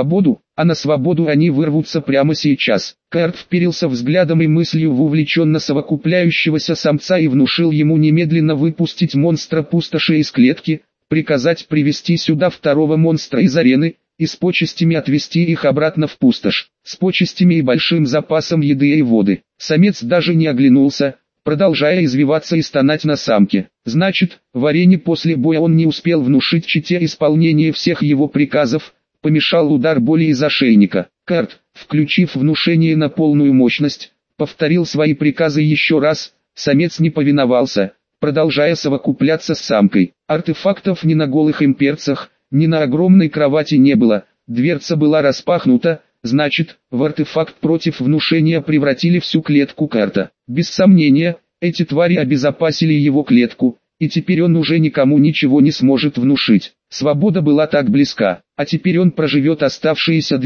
а на свободу они вырвутся прямо сейчас. Карт вперился взглядом и мыслью в увлеченно совокупляющегося самца и внушил ему немедленно выпустить монстра пустоши из клетки, приказать привести сюда второго монстра из арены, и с почестями отвезти их обратно в пустошь, с почестями и большим запасом еды и воды. Самец даже не оглянулся, продолжая извиваться и стонать на самке. Значит, в арене после боя он не успел внушить чете исполнение всех его приказов, помешал удар боли из ошейника. Карт, включив внушение на полную мощность, повторил свои приказы еще раз. Самец не повиновался, продолжая совокупляться с самкой. Артефактов ни на голых имперцах, ни на огромной кровати не было, дверца была распахнута, значит, в артефакт против внушения превратили всю клетку Карта. Без сомнения, эти твари обезопасили его клетку, и теперь он уже никому ничего не сможет внушить. Свобода была так близка, а теперь он проживет оставшиеся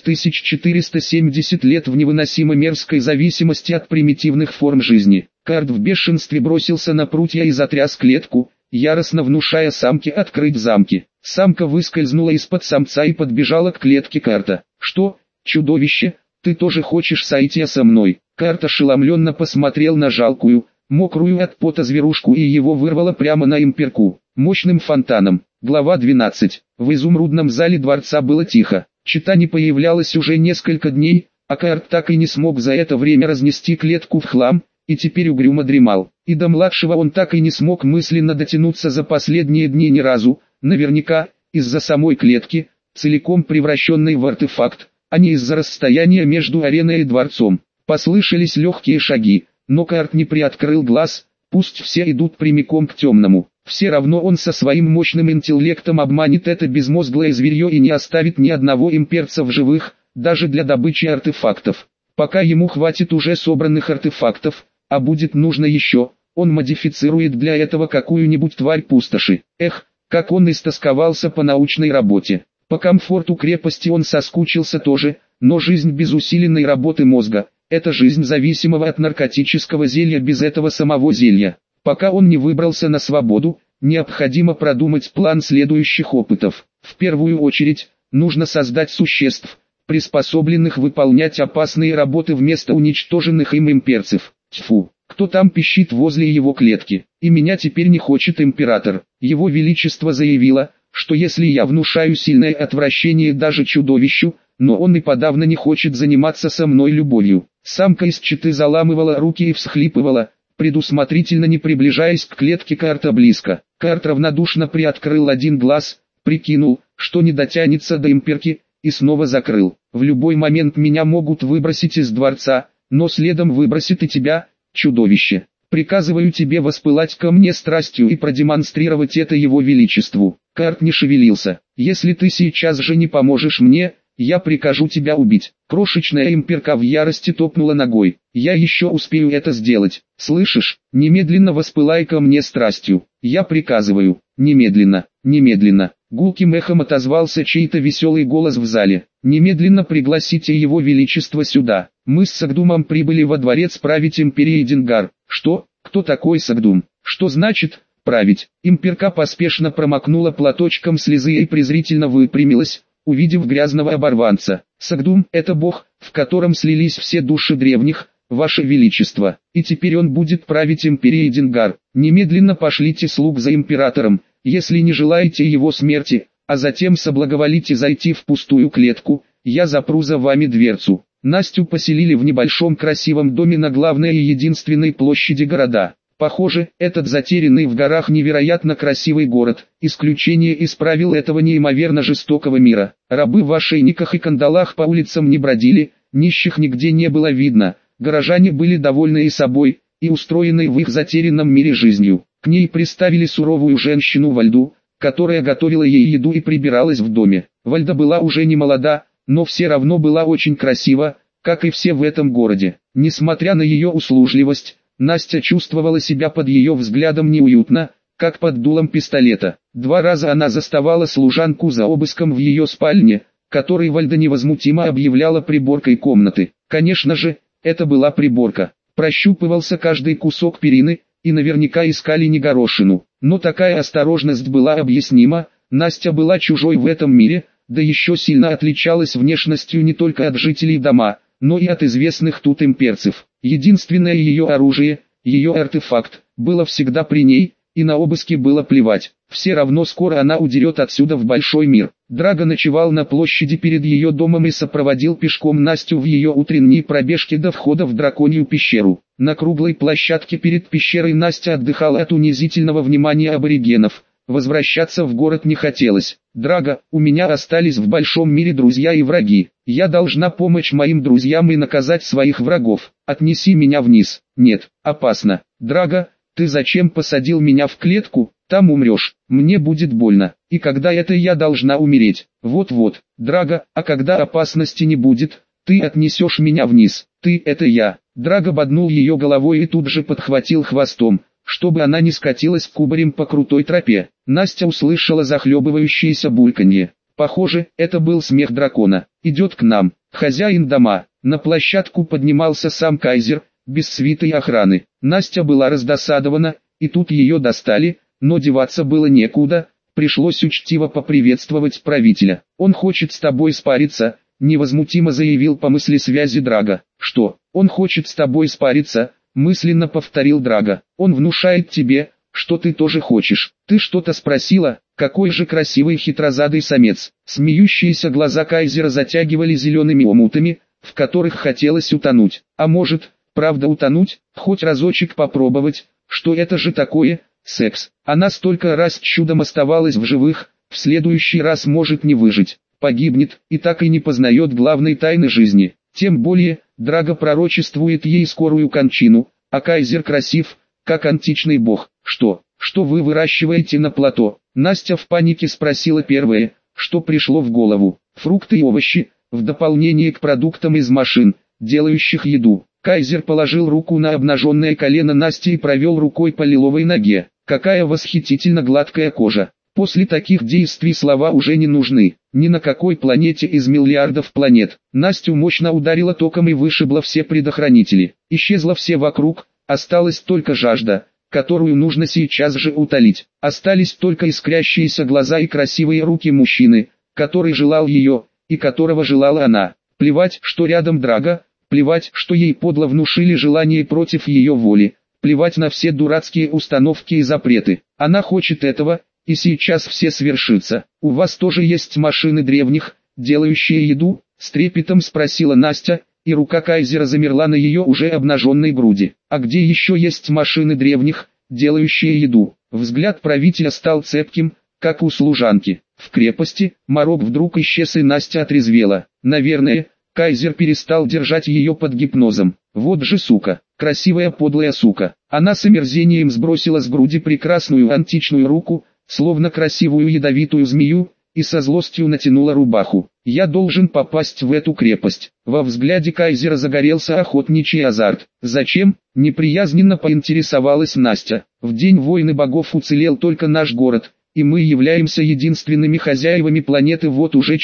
12470 лет в невыносимо мерзкой зависимости от примитивных форм жизни. Карт в бешенстве бросился на прутья и затряс клетку, яростно внушая самке открыть замки. Самка выскользнула из-под самца и подбежала к клетке Карта. «Что, чудовище, ты тоже хочешь сойти со мной?» Карт ошеломленно посмотрел на жалкую, мокрую от пота зверушку и его вырвало прямо на имперку, мощным фонтаном. Глава 12. В изумрудном зале дворца было тихо. Чета не появлялась уже несколько дней, а Карт так и не смог за это время разнести клетку в хлам, и теперь угрюмо дремал. И до младшего он так и не смог мысленно дотянуться за последние дни ни разу, наверняка, из-за самой клетки, целиком превращенной в артефакт, а не из-за расстояния между ареной и дворцом. Послышались легкие шаги, но Карт не приоткрыл глаз, пусть все идут прямиком к темному. Все равно он со своим мощным интеллектом обманет это безмозглое зверье и не оставит ни одного имперца в живых, даже для добычи артефактов. Пока ему хватит уже собранных артефактов, а будет нужно еще, он модифицирует для этого какую-нибудь тварь пустоши. Эх, как он истосковался по научной работе. По комфорту крепости он соскучился тоже, но жизнь без усиленной работы мозга – это жизнь зависимого от наркотического зелья без этого самого зелья. Пока он не выбрался на свободу, необходимо продумать план следующих опытов. В первую очередь, нужно создать существ, приспособленных выполнять опасные работы вместо уничтоженных им имперцев. Тьфу, кто там пищит возле его клетки? И меня теперь не хочет император. Его Величество заявило, что если я внушаю сильное отвращение даже чудовищу, но он и подавно не хочет заниматься со мной любовью. Самка из четы заламывала руки и всхлипывала, предусмотрительно не приближаясь к клетке Карта близко. Карт равнодушно приоткрыл один глаз, прикинул, что не дотянется до имперки, и снова закрыл. В любой момент меня могут выбросить из дворца, но следом выбросит и тебя, чудовище. Приказываю тебе воспылать ко мне страстью и продемонстрировать это его величеству. Карт не шевелился. Если ты сейчас же не поможешь мне, я прикажу тебя убить. Крошечная имперка в ярости топнула ногой. Я еще успею это сделать. Слышишь? Немедленно воспылай ко мне страстью. Я приказываю. Немедленно, немедленно. Гулким эхом отозвался чей-то веселый голос в зале. Немедленно пригласите его величество сюда. Мы с Сагдумом прибыли во дворец править империей Дингар. Что? Кто такой Сагдум? Что значит править? Имперка поспешно промокнула платочком слезы и презрительно выпрямилась, увидев грязного оборванца. Сагдум – это бог, в котором слились все души древних, ваше величество, и теперь он будет править империей Дингар. Немедленно пошлите слуг за императором, если не желаете его смерти, а затем соблаговолите зайти в пустую клетку, я запру за вами дверцу. Настю поселили в небольшом красивом доме на главной и единственной площади города. Похоже, этот затерянный в горах невероятно красивый город, исключение из правил этого неимоверно жестокого мира. Рабы в ошейниках и кандалах по улицам не бродили, нищих нигде не было видно, горожане были довольны и собой, и устроенной в их затерянном мире жизнью. К ней приставили суровую женщину Вальду, которая готовила ей еду и прибиралась в доме. Вальда была уже не молода, но все равно была очень красива, как и все в этом городе. Несмотря на ее услужливость, Настя чувствовала себя под ее взглядом неуютно, как под дулом пистолета. 2 раза она заставала служанку за обыском в ее спальне, который Вальда невозмутимо объявляла приборкой комнаты. Конечно же, это была приборка. Прощупывался каждый кусок перины, и наверняка искали не горошину. Но такая осторожность была объяснима, Настя была чужой в этом мире, да еще сильно отличалась внешностью не только от жителей дома, но и от известных тут имперцев. Единственное ее оружие, ее артефакт, было всегда при ней, и на обыски было плевать. Все равно скоро она удерет отсюда в большой мир. Драго ночевал на площади перед ее домом и сопроводил пешком Настю в ее утренние пробежки до входа в драконью пещеру. На круглой площадке перед пещерой Настя отдыхала от унизительного внимания аборигенов. Возвращаться в город не хотелось. «Драго, у меня остались в большом мире друзья и враги. Я должна помочь моим друзьям и наказать своих врагов. Отнеси меня вниз». «Нет, опасно. Драго, ты зачем посадил меня в клетку? Там умрешь. Мне будет больно. И когда это я должна умереть?» «Вот-вот, Драго, а когда опасности не будет, ты отнесешь меня вниз. Ты — это я». Драго боднул ее головой и тут же подхватил хвостом, чтобы она не скатилась кубарем по крутой тропе. Настя услышала захлебывающееся бульканье. Похоже, это был смех дракона. «Идет к нам, хозяин дома». На площадку поднимался сам кайзер, без свиты и охраны. Настя была раздосадована, и тут ее достали, но деваться было некуда, пришлось учтиво поприветствовать правителя. «Он хочет с тобой спариться», — невозмутимо заявил по мысли связи Драго. «Что, он хочет с тобой спариться?» — мысленно повторил Драго. «Он внушает тебе, что ты тоже хочешь. Ты что-то спросила? Какой же красивый хитрозадый самец». Смеющиеся глаза кайзера затягивали зелеными омутами, в которых хотелось утонуть. А может, правда утонуть, хоть разочек попробовать, что это же такое, секс. Она столько раз чудом оставалась в живых, в следующий раз может не выжить, погибнет, и так и не познает главной тайны жизни. Тем более, Драго пророчествует ей скорую кончину, а кайзер красив, как античный бог. «Что вы выращиваете на плато?» Настя в панике спросила первое, что пришло в голову. «Фрукты и овощи, в дополнение к продуктам из машин, делающих еду». Кайзер положил руку на обнаженное колено Насти и провел рукой по лиловой ноге. Какая восхитительно гладкая кожа. После таких действий слова уже не нужны. Ни на какой планете из миллиардов планет. Настю мощно ударило током и вышибло все предохранители. Исчезло все вокруг, осталась только жажда, которую нужно сейчас же утолить. Остались только искрящиеся глаза и красивые руки мужчины, который желал ее, и которого желала она. Плевать, что рядом Драго, плевать, что ей подло внушили желание против ее воли, плевать на все дурацкие установки и запреты. Она хочет этого, и сейчас все свершится. «У вас тоже есть машины древних, делающие еду?» — с трепетом спросила Настя, и рука кайзера замерла на ее уже обнаженной груди. «А где еще есть машины древних, делающие еду?» Взгляд правителя стал цепким, как у служанки. В крепости морок вдруг исчез, и Настя отрезвела. Наверное, кайзер перестал держать ее под гипнозом. Вот же сука, красивая подлая сука. Она с омерзением сбросила с груди прекрасную античную руку, словно красивую ядовитую змею, и со злостью натянула рубаху. «Я должен попасть в эту крепость». Во взгляде кайзера загорелся охотничий азарт. «Зачем?» — неприязненно поинтересовалась Настя. «В день войны богов уцелел только наш город, и мы являемся единственными хозяевами планеты вот уже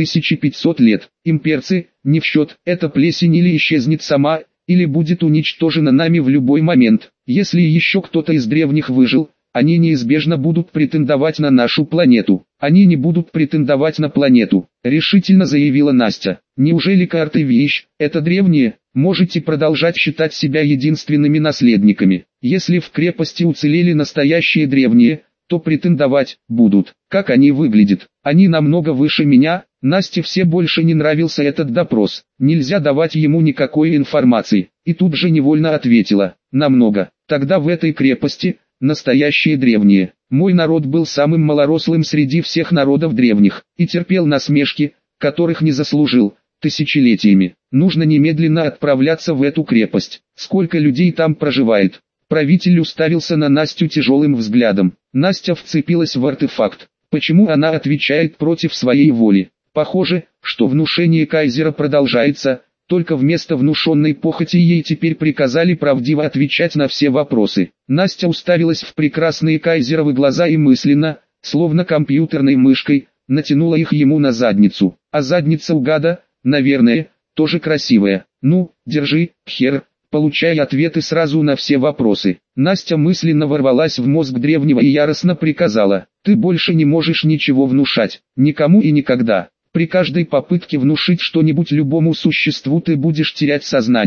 4500 лет. Имперцы, не в счет, эта плесень или исчезнет сама, или будет уничтожена нами в любой момент. Если еще кто-то из древних выжил, они неизбежно будут претендовать на нашу планету. Они не будут претендовать на планету», — решительно заявила Настя. «Неужели карты вещь, это древние? Можете продолжать считать себя единственными наследниками. Если в крепости уцелели настоящие древние, то претендовать будут. Как они выглядят? Они намного выше меня». Насте все больше не нравился этот допрос. Нельзя давать ему никакой информации. И тут же невольно ответила: «Намного. Тогда в этой крепости настоящие древние. Мой народ был самым малорослым среди всех народов древних, и терпел насмешки, которых не заслужил, тысячелетиями. Нужно немедленно отправляться в эту крепость. Сколько людей там проживает?» Правитель уставился на Настю тяжелым взглядом. Настя вцепилась в артефакт. Почему она отвечает против своей воли? Похоже, что внушение кайзера продолжается, только вместо внушенной похоти ей теперь приказали правдиво отвечать на все вопросы. Настя уставилась в прекрасные кайзеровы глаза и мысленно, словно компьютерной мышкой, натянула их ему на задницу. А задница у гада, наверное, тоже красивая. «Ну, держи, хер», получай ответы сразу на все вопросы. Настя мысленно ворвалась в мозг древнего и яростно приказала: «Ты больше не можешь ничего внушать, никому и никогда. При каждой попытке внушить что-нибудь любому существу ты будешь терять сознание.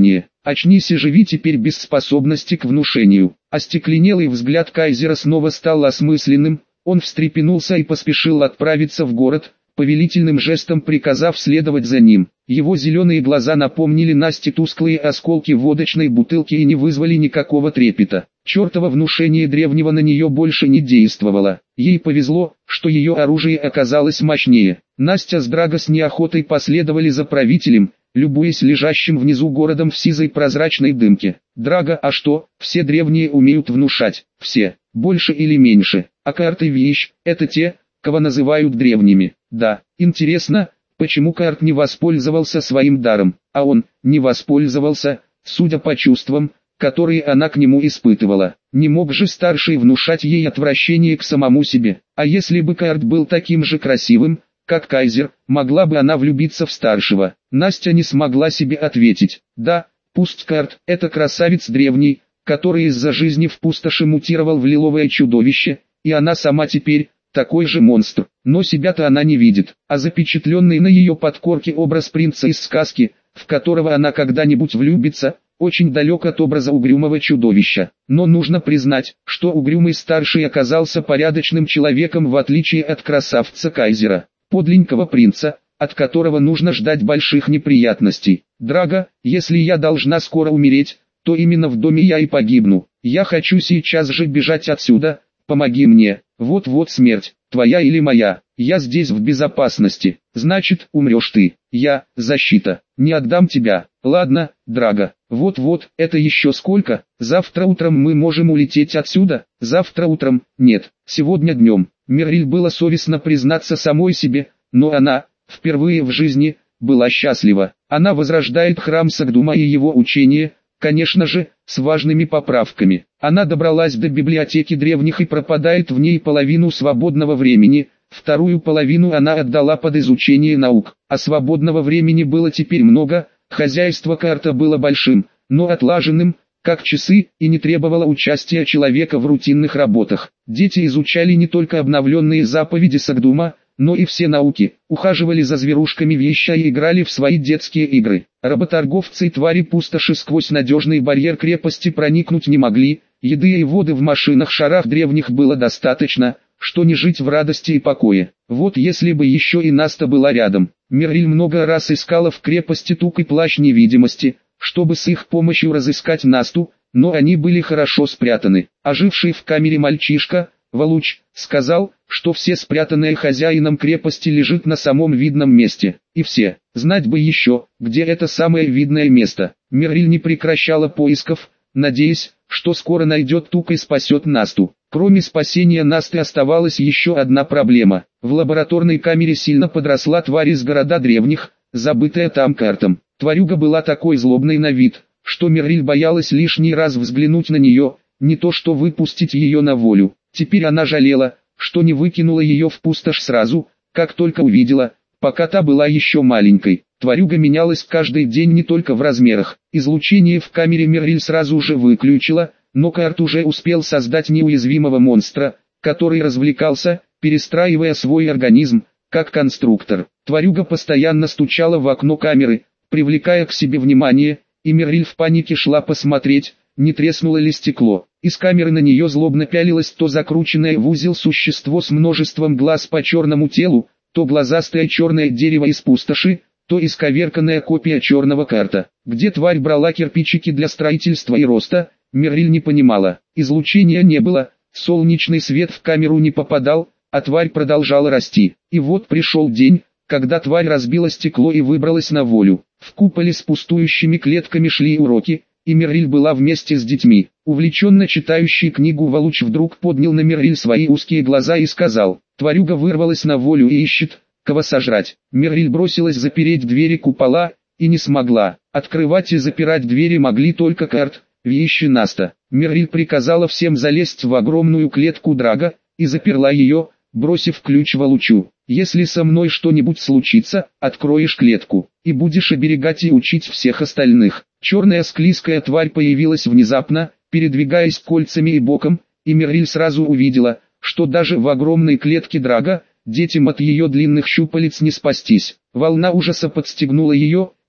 Очнись и живи теперь без способности к внушению. Остекленелый взгляд кайзера снова стал осмысленным, он встрепенулся и поспешил отправиться в город, повелительным жестом приказав следовать за ним. Его зеленые глаза напомнили Насте тусклые осколки водочной бутылки и не вызвали никакого трепета. Чертово внушение древнего на нее больше не действовало. Ей повезло, что ее оружие оказалось мощнее. Настя с Драго с неохотой последовали за правителем, любуясь лежащим внизу городом в сизой прозрачной дымке. Драго, а что, все древние умеют внушать, все, больше или меньше, а карты вещь, это те, кого называют древними. Да, интересно, почему Карт не воспользовался своим даром, а он не воспользовался, судя по чувствам, которые она к нему испытывала. Не мог же старший внушать ей отвращение к самому себе. А если бы Карт был таким же красивым, как кайзер, могла бы она влюбиться в старшего? Настя не смогла себе ответить. Да, пусть Карт – это красавец древний, который из-за жизни в пустоши мутировал в лиловое чудовище, и она сама теперь такой же монстр, но себя-то она не видит, а запечатленный на ее подкорке образ принца из сказки, в которого она когда-нибудь влюбится, очень далек от образа угрюмого чудовища. Но нужно признать, что угрюмый старший оказался порядочным человеком в отличие от красавца кайзера, подлинного принца, от которого нужно ждать больших неприятностей. Драго, если я должна скоро умереть, то именно в доме я и погибну. Я хочу сейчас же бежать отсюда, помоги мне. Вот-вот смерть, твоя или моя, я здесь в безопасности, значит умрешь ты, я, защита, не отдам тебя. Ладно, Драго, вот-вот, это еще сколько, завтра утром мы можем улететь отсюда, завтра утром, нет, сегодня днем. Мирриль было совестно признаться самой себе, но она, впервые в жизни, была счастлива. Она возрождает храм Сагдума и его учение, конечно же, с важными поправками. Она добралась до библиотеки древних и пропадает в ней половину свободного времени, вторую половину она отдала под изучение наук, а свободного времени было теперь много, хозяйство Карта было большим, но отлаженным, как часы, и не требовало участия человека в рутинных работах. Дети изучали не только обновленные заповеди Сагдума, но и все науки, ухаживали за зверушками веща и играли в свои детские игры. Работорговцы и твари пустоши сквозь надежный барьер крепости проникнуть не могли, еды и воды в машинах-шарах древних было достаточно, что не жить в радости и покое. Вот если бы еще и Наста была рядом. Мирриль много раз искала в крепости тук и плащ невидимости, чтобы с их помощью разыскать Насту, но они были хорошо спрятаны. Оживший в камере мальчишка, Валуч, сказал, что все спрятанное хозяином крепости лежит на самом видном месте, и все, знать бы еще, где это самое видное место. Мирриль не прекращала поисков, надеясь, что скоро найдет тук и спасет Насту. Кроме спасения Насты оставалась еще одна проблема. В лабораторной камере сильно подросла тварь из города древних, забытая там Картом. Тварюга была такой злобной на вид, что Мирриль боялась лишний раз взглянуть на нее, не то что выпустить ее на волю. Теперь она жалела, что не выкинула ее в пустошь сразу, как только увидела, пока та была еще маленькой. Тварюга менялась каждый день не только в размерах. Излучение в камере Мирриль сразу же выключила, но Карт уже успел создать неуязвимого монстра, который развлекался, перестраивая свой организм, как конструктор. Тварюга постоянно стучала в окно камеры, привлекая к себе внимание, и Мирриль в панике шла посмотреть, не треснуло ли стекло. Из камеры на нее злобно пялилось то закрученное в узел существо с множеством глаз по черному телу, то глазастое черное дерево из пустоши, то исковерканная копия черного Карта. Где тварь брала кирпичики для строительства и роста, Мирриль не понимала. Излучения не было, солнечный свет в камеру не попадал, а тварь продолжала расти. И вот пришел день, когда тварь разбила стекло и выбралась на волю. В куполе с пустующими клетками шли уроки, и Мирриль была вместе с детьми. Увлеченно читающий книгу Валуч вдруг поднял на Мирриль свои узкие глаза и сказал: «Тварюга вырвалась на волю и ищет, кого сожрать». Мирриль бросилась запереть двери купола, и не смогла. Открывать и запирать двери могли только Карт, Вещи Наста. Мирриль приказала всем залезть в огромную клетку Драго, и заперла ее, бросив ключ Валучу. «Если со мной что-нибудь случится, откроешь клетку, и будешь оберегать и учить всех остальных». Черная склизкая тварь появилась внезапно, передвигаясь кольцами и боком, и Мирриль сразу увидела, что даже в огромной клетке Драго, детям от ее длинных щупалец не спастись. Волна ужаса подстегнула ее,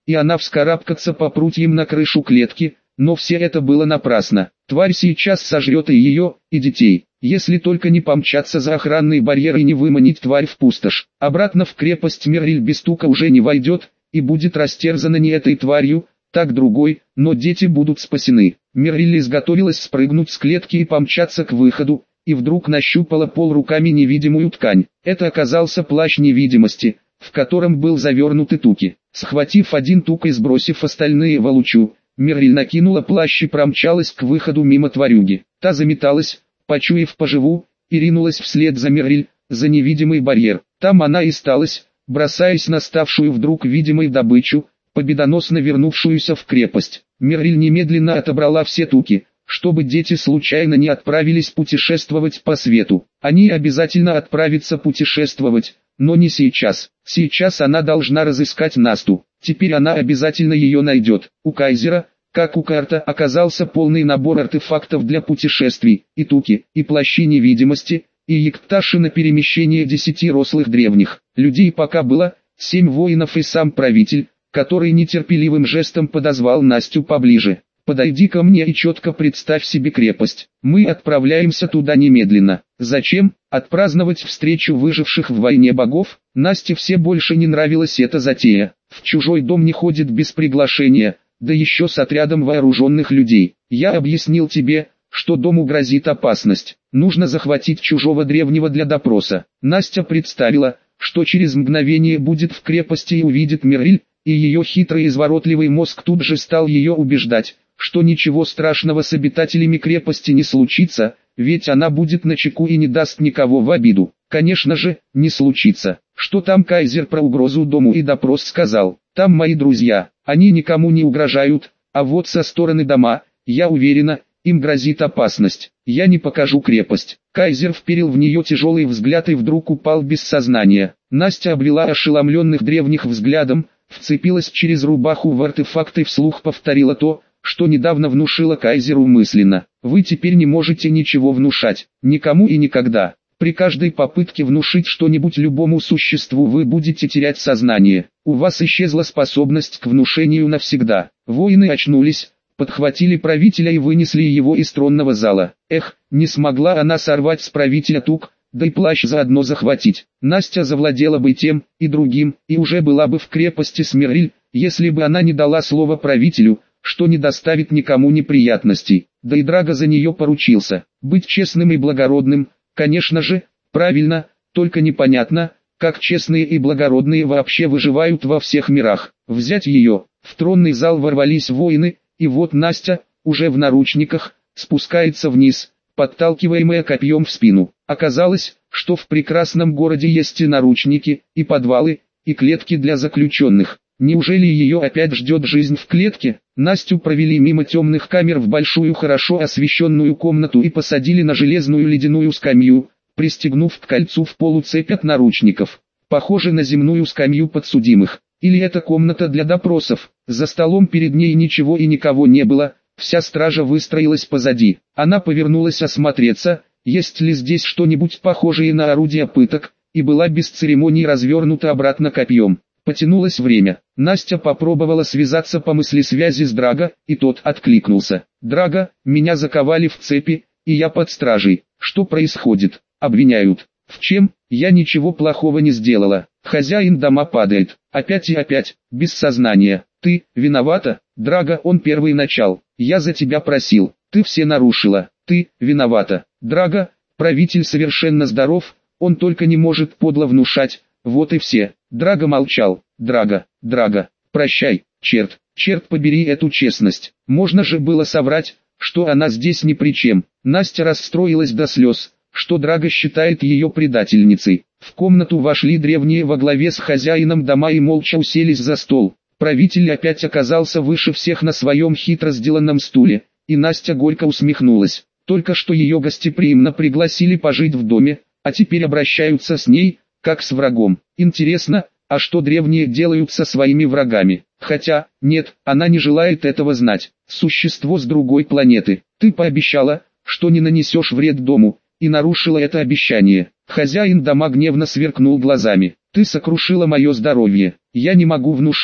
и она вскарабкаться по прутьям на крышу клетки, но все это было напрасно. Тварь сейчас сожрет и ее, и детей, если только не помчаться за охранный барьер и не выманить тварь в пустошь. Обратно в крепость Мерлиль без стука уже не войдет, и будет растерзана не этой тварью, так другой, но дети будут спасены. Мерлиль изготовилась спрыгнуть с клетки и помчаться к выходу, и вдруг нащупала пол руками невидимую ткань. Это оказался плащ невидимости, в котором был завернут и Туки. Схватив один тук и сбросив остальные в лучу, Мерлиль накинула плащ и промчалась к выходу мимо тварюги. Та заметалась, почуяв поживу, и ринулась вслед за Мерлиль, за невидимый барьер. Там она и сталась, бросаясь на ставшую вдруг видимой добычу, победоносно вернувшуюся в крепость. Мерлиль немедленно отобрала все туки, чтобы дети случайно не отправились путешествовать по свету. Они обязательно отправятся путешествовать, но не сейчас. Сейчас она должна разыскать Насту. Теперь она обязательно ее найдет. У Кайзера, как у Карта, оказался полный набор артефактов для путешествий, и туки, и плащи невидимости, и якташи на перемещение 10 рослых древних. Людей пока было 7 воинов и сам правитель, который нетерпеливым жестом подозвал Настю поближе. «Подойди ко мне и четко представь себе крепость. Мы отправляемся туда немедленно». Зачем? Отпраздновать встречу выживших в войне богов? Насте все больше не нравилась эта затея. В чужой дом не ходит без приглашения, да еще с отрядом вооруженных людей. Я объяснил тебе, что дому грозит опасность. Нужно захватить чужого древнего для допроса. Настя представила, что через мгновение будет в крепости и увидит Мерлиль, и ее хитрый изворотливый мозг тут же стал ее убеждать, что ничего страшного с обитателями крепости не случится, ведь она будет начеку и не даст никого в обиду. Конечно же, не случится. Что там Кайзер про угрозу дому и допрос сказал? Там мои друзья, они никому не угрожают, а вот со стороны дома, я уверена, им грозит опасность. Я не покажу крепость. Кайзер вперил в нее тяжелый взгляд и вдруг упал без сознания. Настя обвела ошеломленных древних взглядом, вцепилась через рубаху в артефакт и вслух повторила то, что недавно внушила Кайзеру мысленно. Вы теперь не можете ничего внушать, никому и никогда. При каждой попытке внушить что-нибудь любому существу вы будете терять сознание. У вас исчезла способность к внушению навсегда. Воины очнулись, подхватили правителя и вынесли его из тронного зала. Эх, не смогла она сорвать с правителя тук, да и плащ заодно захватить. Настя завладела бы тем и другим, и уже была бы в крепости с Мерлиль, если бы она не дала слово правителю, что не доставит никому неприятностей. Да и Драго за нее поручился. Быть честным и благородным, конечно же, правильно, только непонятно, как честные и благородные вообще выживают во всех мирах. Взять ее. В тронный зал ворвались воины, и вот Настя, уже в наручниках, спускается вниз, подталкиваемая копьем в спину. Оказалось, что в прекрасном городе есть и наручники, и подвалы, и клетки для заключенных. Неужели ее опять ждет жизнь в клетке? Настю провели мимо темных камер в большую хорошо освещенную комнату и посадили на железную ледяную скамью, пристегнув к кольцу в полу цепь от наручников. Похоже на земную скамью подсудимых. Или это комната для допросов? За столом перед ней ничего и никого не было, вся стража выстроилась позади. Она повернулась осмотреться, есть ли здесь что-нибудь похожее на орудие пыток, и была без церемоний развернута обратно копьем. Потянулось время. Настя попробовала связаться по мыслесвязи с Драго, и тот откликнулся. «Драго, меня заковали в цепи, и я под стражей. Что происходит? Обвиняют. В чем? Я ничего плохого не сделала. Хозяин дома падает. Опять и опять, без сознания. Ты виновата?» «Драго, он первый начал. Я за тебя просил. Ты все нарушила. Ты виновата». «Драго, правитель совершенно здоров, он только не может подло внушать. Вот и все». Драго молчал. «Драго, прощай, черт побери эту честность. Можно же было соврать, что она здесь ни при чем». Настя расстроилась до слез, что Драго считает ее предательницей. В комнату вошли древние во главе с хозяином дома и молча уселись за стол. Правитель опять оказался выше всех на своем хитро сделанном стуле, и Настя горько усмехнулась. Только что ее гостеприимно пригласили пожить в доме, а теперь обращаются с ней, как с врагом. Интересно, а что древние делают со своими врагами? Хотя, нет, она не желает этого знать. Существо с другой планеты. Ты пообещала, что не нанесешь вред дому, и нарушила это обещание. Хозяин дома гневно сверкнул глазами. Ты сокрушила мое здоровье. Я не могу внушать,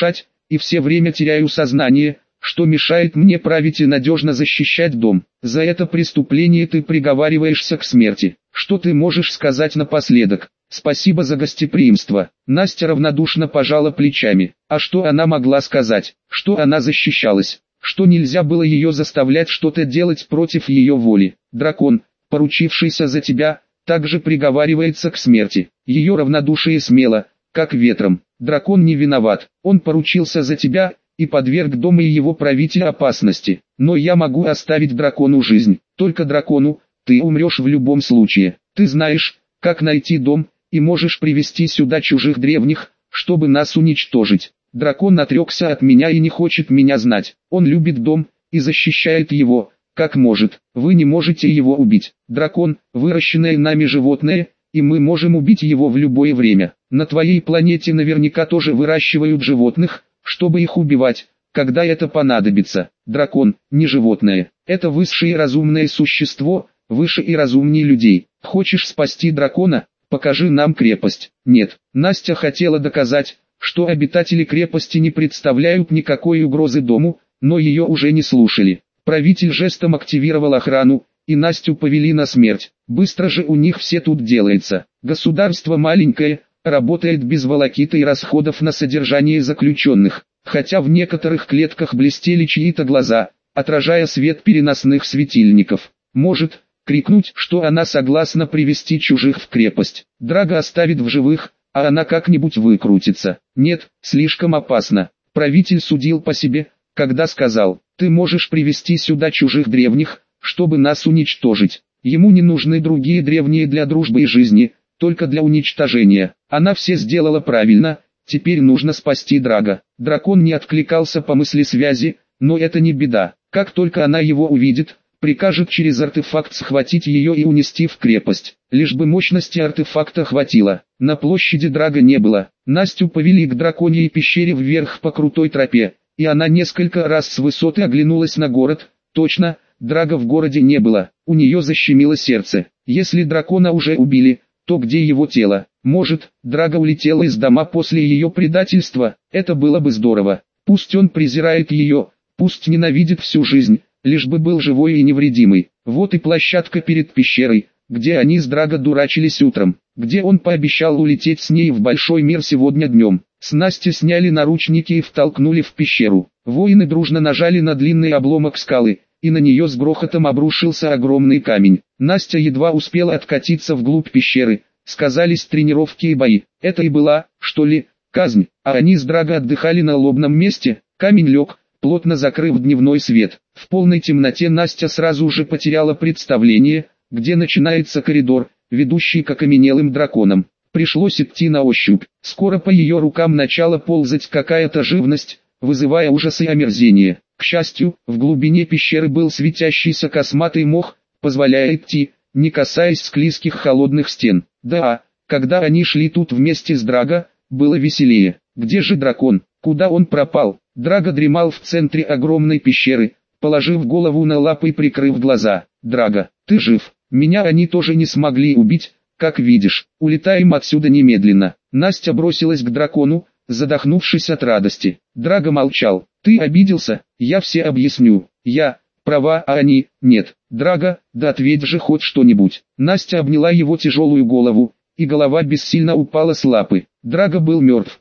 и все время теряю сознание, что мешает мне править и надежно защищать дом. За это преступление ты приговариваешься к смерти. Что ты можешь сказать напоследок? Спасибо за гостеприимство. Настя равнодушно пожала плечами. А что она могла сказать? Что она защищалась? Что нельзя было ее заставлять что-то делать против ее воли? Дракон, поручившийся за тебя, также приговаривается к смерти. Ее равнодушие смело, как ветром. Дракон не виноват. Он поручился за тебя и подверг дом и его правителя опасности. Но я могу оставить дракону жизнь. Только дракону, ты умрешь в любом случае. Ты знаешь, как найти дом, и можешь привести сюда чужих древних, чтобы нас уничтожить. Дракон отрекся от меня и не хочет меня знать. Он любит дом и защищает его, как может. Вы не можете его убить. Дракон, выращенное нами животное, и мы можем убить его в любое время. На твоей планете наверняка тоже выращивают животных, чтобы их убивать, когда это понадобится. Дракон, не животное. Это высшее разумное существо, выше и разумнее людей. Хочешь спасти дракона? Покажи нам крепость. Нет, Настя хотела доказать, что обитатели крепости не представляют никакой угрозы дому, но ее уже не слушали. Правитель жестом активировал охрану, и Настю повели на смерть. Быстро же у них все тут делается. Государство маленькое, работает без волокиты и расходов на содержание заключенных, хотя в некоторых клетках блестели чьи-то глаза, отражая свет переносных светильников. Может крикнуть, что она согласна привести чужих в крепость. Драго оставит в живых, а она как-нибудь выкрутится. Нет, слишком опасно. Правитель судил по себе, когда сказал: ты можешь привести сюда чужих древних, чтобы нас уничтожить. Ему не нужны другие древние для дружбы и жизни, только для уничтожения. Она все сделала правильно, теперь нужно спасти Драго. Дракон не откликался по мысли связи, но это не беда. Как только она его увидит, прикажет через артефакт схватить ее и унести в крепость. Лишь бы мощности артефакта хватило. На площади Драго не было. Настю повели к драконьей пещере вверх по крутой тропе, и она несколько раз с высоты оглянулась на город. Точно, Драго в городе не было. У нее защемило сердце. Если дракона уже убили, то где его тело? Может, Драго улетела из дома после ее предательства? Это было бы здорово. Пусть он презирает ее, пусть ненавидит всю жизнь, лишь бы был живой и невредимый. Вот и площадка перед пещерой, где они с Драго дурачились утром, где он пообещал улететь с ней в большой мир сегодня днем. С Насти сняли наручники и втолкнули в пещеру. Воины дружно нажали на длинный обломок скалы, и на нее с грохотом обрушился огромный камень. Настя едва успела откатиться вглубь пещеры. Сказались тренировки и бои. Это и была, что ли, казнь, а они с Драго отдыхали на лобном месте. Камень лег, плотно закрыв дневной свет. В полной темноте Настя сразу же потеряла представление, где начинается коридор, ведущий к окаменелым драконам. Пришлось идти на ощупь. Скоро по ее рукам начала ползать какая-то живность, вызывая ужас и омерзение. К счастью, в глубине пещеры был светящийся косматый мох, позволяя идти, не касаясь склизких холодных стен. Да, когда они шли тут вместе с Драго, было веселее. Где же дракон? Куда он пропал? Драго дремал в центре огромной пещеры, положив голову на лапы и прикрыв глаза. Драго, ты жив? Меня они тоже не смогли убить, как видишь. Улетаем отсюда немедленно. Настя бросилась к дракону, задохнувшись от радости. Драго молчал. Ты обиделся? Я все объясню. Я права, а они нет. Драго, да ответь же хоть что-нибудь. Настя обняла его тяжелую голову, и голова бессильно упала с лапы. Драго был мертв.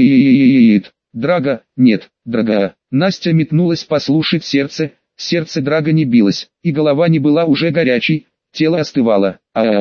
Нет. Драго, нет. Драго. Настя метнулась послушать сердце. Сердце Драго не билось, и голова не была уже горячей, тело остывало.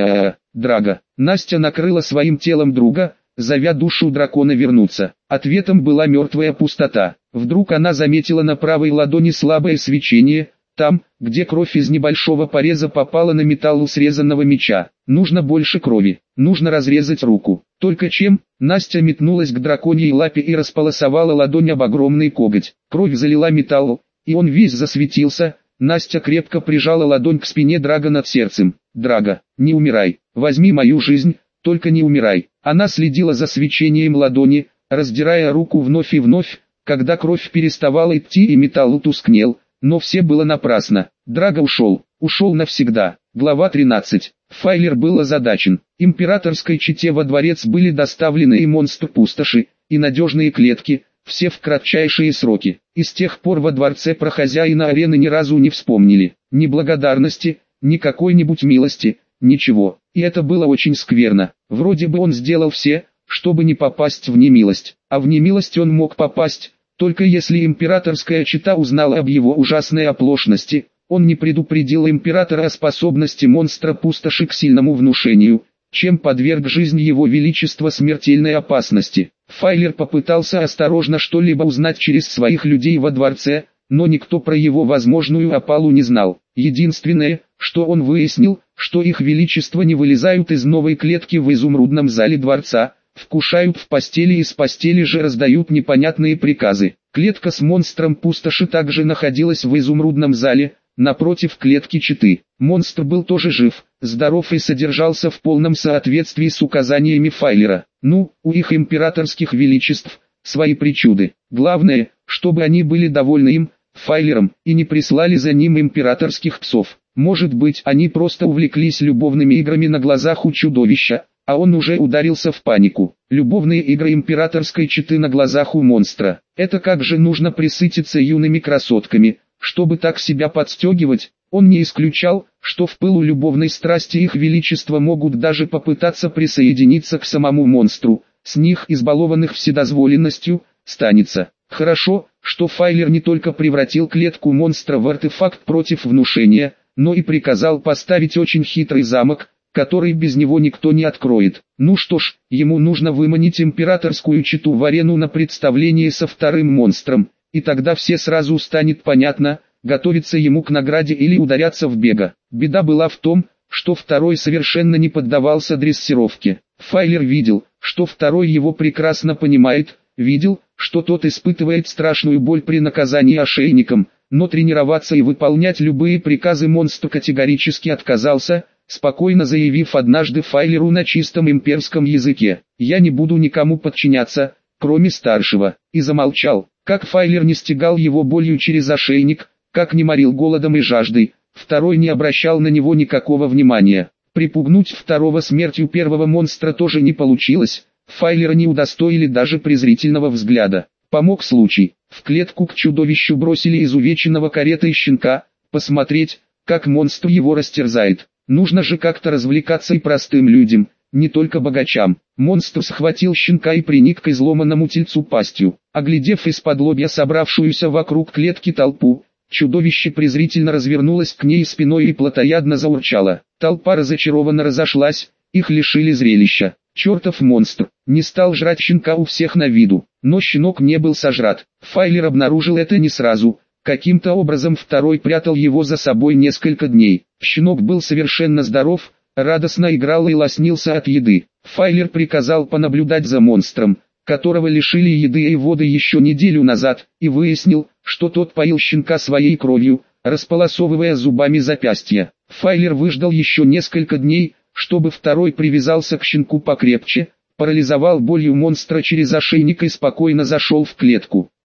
Драго. Настя накрыла своим телом друга, зовя душу дракона вернуться. Ответом была мертвая пустота. Вдруг она заметила на правой ладони слабое свечение, там, где кровь из небольшого пореза попала на металл у срезанного меча. Нужно больше крови, нужно разрезать руку. Только чем? Настя метнулась к драконьей лапе и располосовала ладонь об огромный коготь. Кровь залила металл, и он весь засветился. Настя крепко прижала ладонь к спине Драго над сердцем. Драго, не умирай, возьми мою жизнь, только не умирай. Она следила за свечением ладони, раздирая руку вновь и вновь, когда кровь переставала идти и металл тускнел, но все было напрасно. Драго ушел навсегда. Глава 13. Файлер был озадачен. Императорской чете во дворец были доставлены и монстр-пустоши, и надежные клетки, все в кратчайшие сроки. И с тех пор во дворце про хозяина арены ни разу не вспомнили. Ни благодарности, ни какой-нибудь милости, ничего. И это было очень скверно. Вроде бы он сделал все, чтобы не попасть в немилость. А в немилость он мог попасть, только если императорская чета узнала об его ужасной оплошности. Он не предупредил императора о способности монстра пустоши к сильному внушению, чем подверг жизнь его величества смертельной опасности. Файлер попытался осторожно что-либо узнать через своих людей во дворце, но никто про его возможную опалу не знал. Единственное, что он выяснил, что их величество не вылезают из новой клетки в изумрудном зале дворца, вкушают в постели и с постели же раздают непонятные приказы. Клетка с монстром пустоши также находилась в изумрудном зале, напротив клетки Четы. Монстр был тоже жив, здоров и содержался в полном соответствии с указаниями Файлера. Ну, у их императорских величеств свои причуды. Главное, чтобы они были довольны им, Файлером, и не прислали за ним императорских псов. Может быть, они просто увлеклись любовными играми на глазах у чудовища, а он уже ударился в панику. Любовные игры императорской четы на глазах у монстра. Это как же нужно присытиться юными красотками, чтобы так себя подстегивать. Он не исключал, что в пылу любовной страсти их величество могут даже попытаться присоединиться к самому монстру. С них, избалованных вседозволенностью, станется. Хорошо, что Файлер не только превратил клетку монстра в артефакт против внушения, но и приказал поставить очень хитрый замок, который без него никто не откроет. Ну что ж, ему нужно выманить императорскую чету в арену на представление со вторым монстром, и тогда все сразу станет понятно, готовиться ему к награде или ударяться в бега. Беда была в том, что второй совершенно не поддавался дрессировке. Файлер видел, что второй его прекрасно понимает, видел, что тот испытывает страшную боль при наказании ошейником, но тренироваться и выполнять любые приказы монстр категорически отказался, спокойно заявив однажды Файлеру на чистом имперском языке: «Я не буду никому подчиняться, кроме старшего», и замолчал. Как Файлер не стягал его болью через ошейник, как не морил голодом и жаждой, второй не обращал на него никакого внимания. Припугнуть второго смертью первого монстра тоже не получилось, Файлера не удостоили даже презрительного взгляда. Помог случай, в клетку к чудовищу бросили изувеченного каретой щенка, посмотреть, как монстр его растерзает. Нужно же как-то развлекаться и простым людям, не только богачам. Монстр схватил щенка и приник к изломанному тельцу пастью. Оглядев из-под-лобья собравшуюся вокруг клетки толпу, чудовище презрительно развернулось к ней спиной и плотоядно заурчало. Толпа разочарованно разошлась, их лишили зрелища. Чертов монстр, не стал жрать щенка у всех на виду, но щенок не был сожрат. Файлер обнаружил это не сразу, каким-то образом второй прятал его за собой несколько дней. Щенок был совершенно здоров, радостно играл и лоснился от еды. Файлер приказал понаблюдать за монстром, которого лишили еды и воды еще неделю назад, и выяснил, что тот поил щенка своей кровью, располосовывая зубами запястья. Файлер выждал еще несколько дней, чтобы второй привязался к щенку покрепче, парализовал болью монстра через ошейник и спокойно зашел в клетку.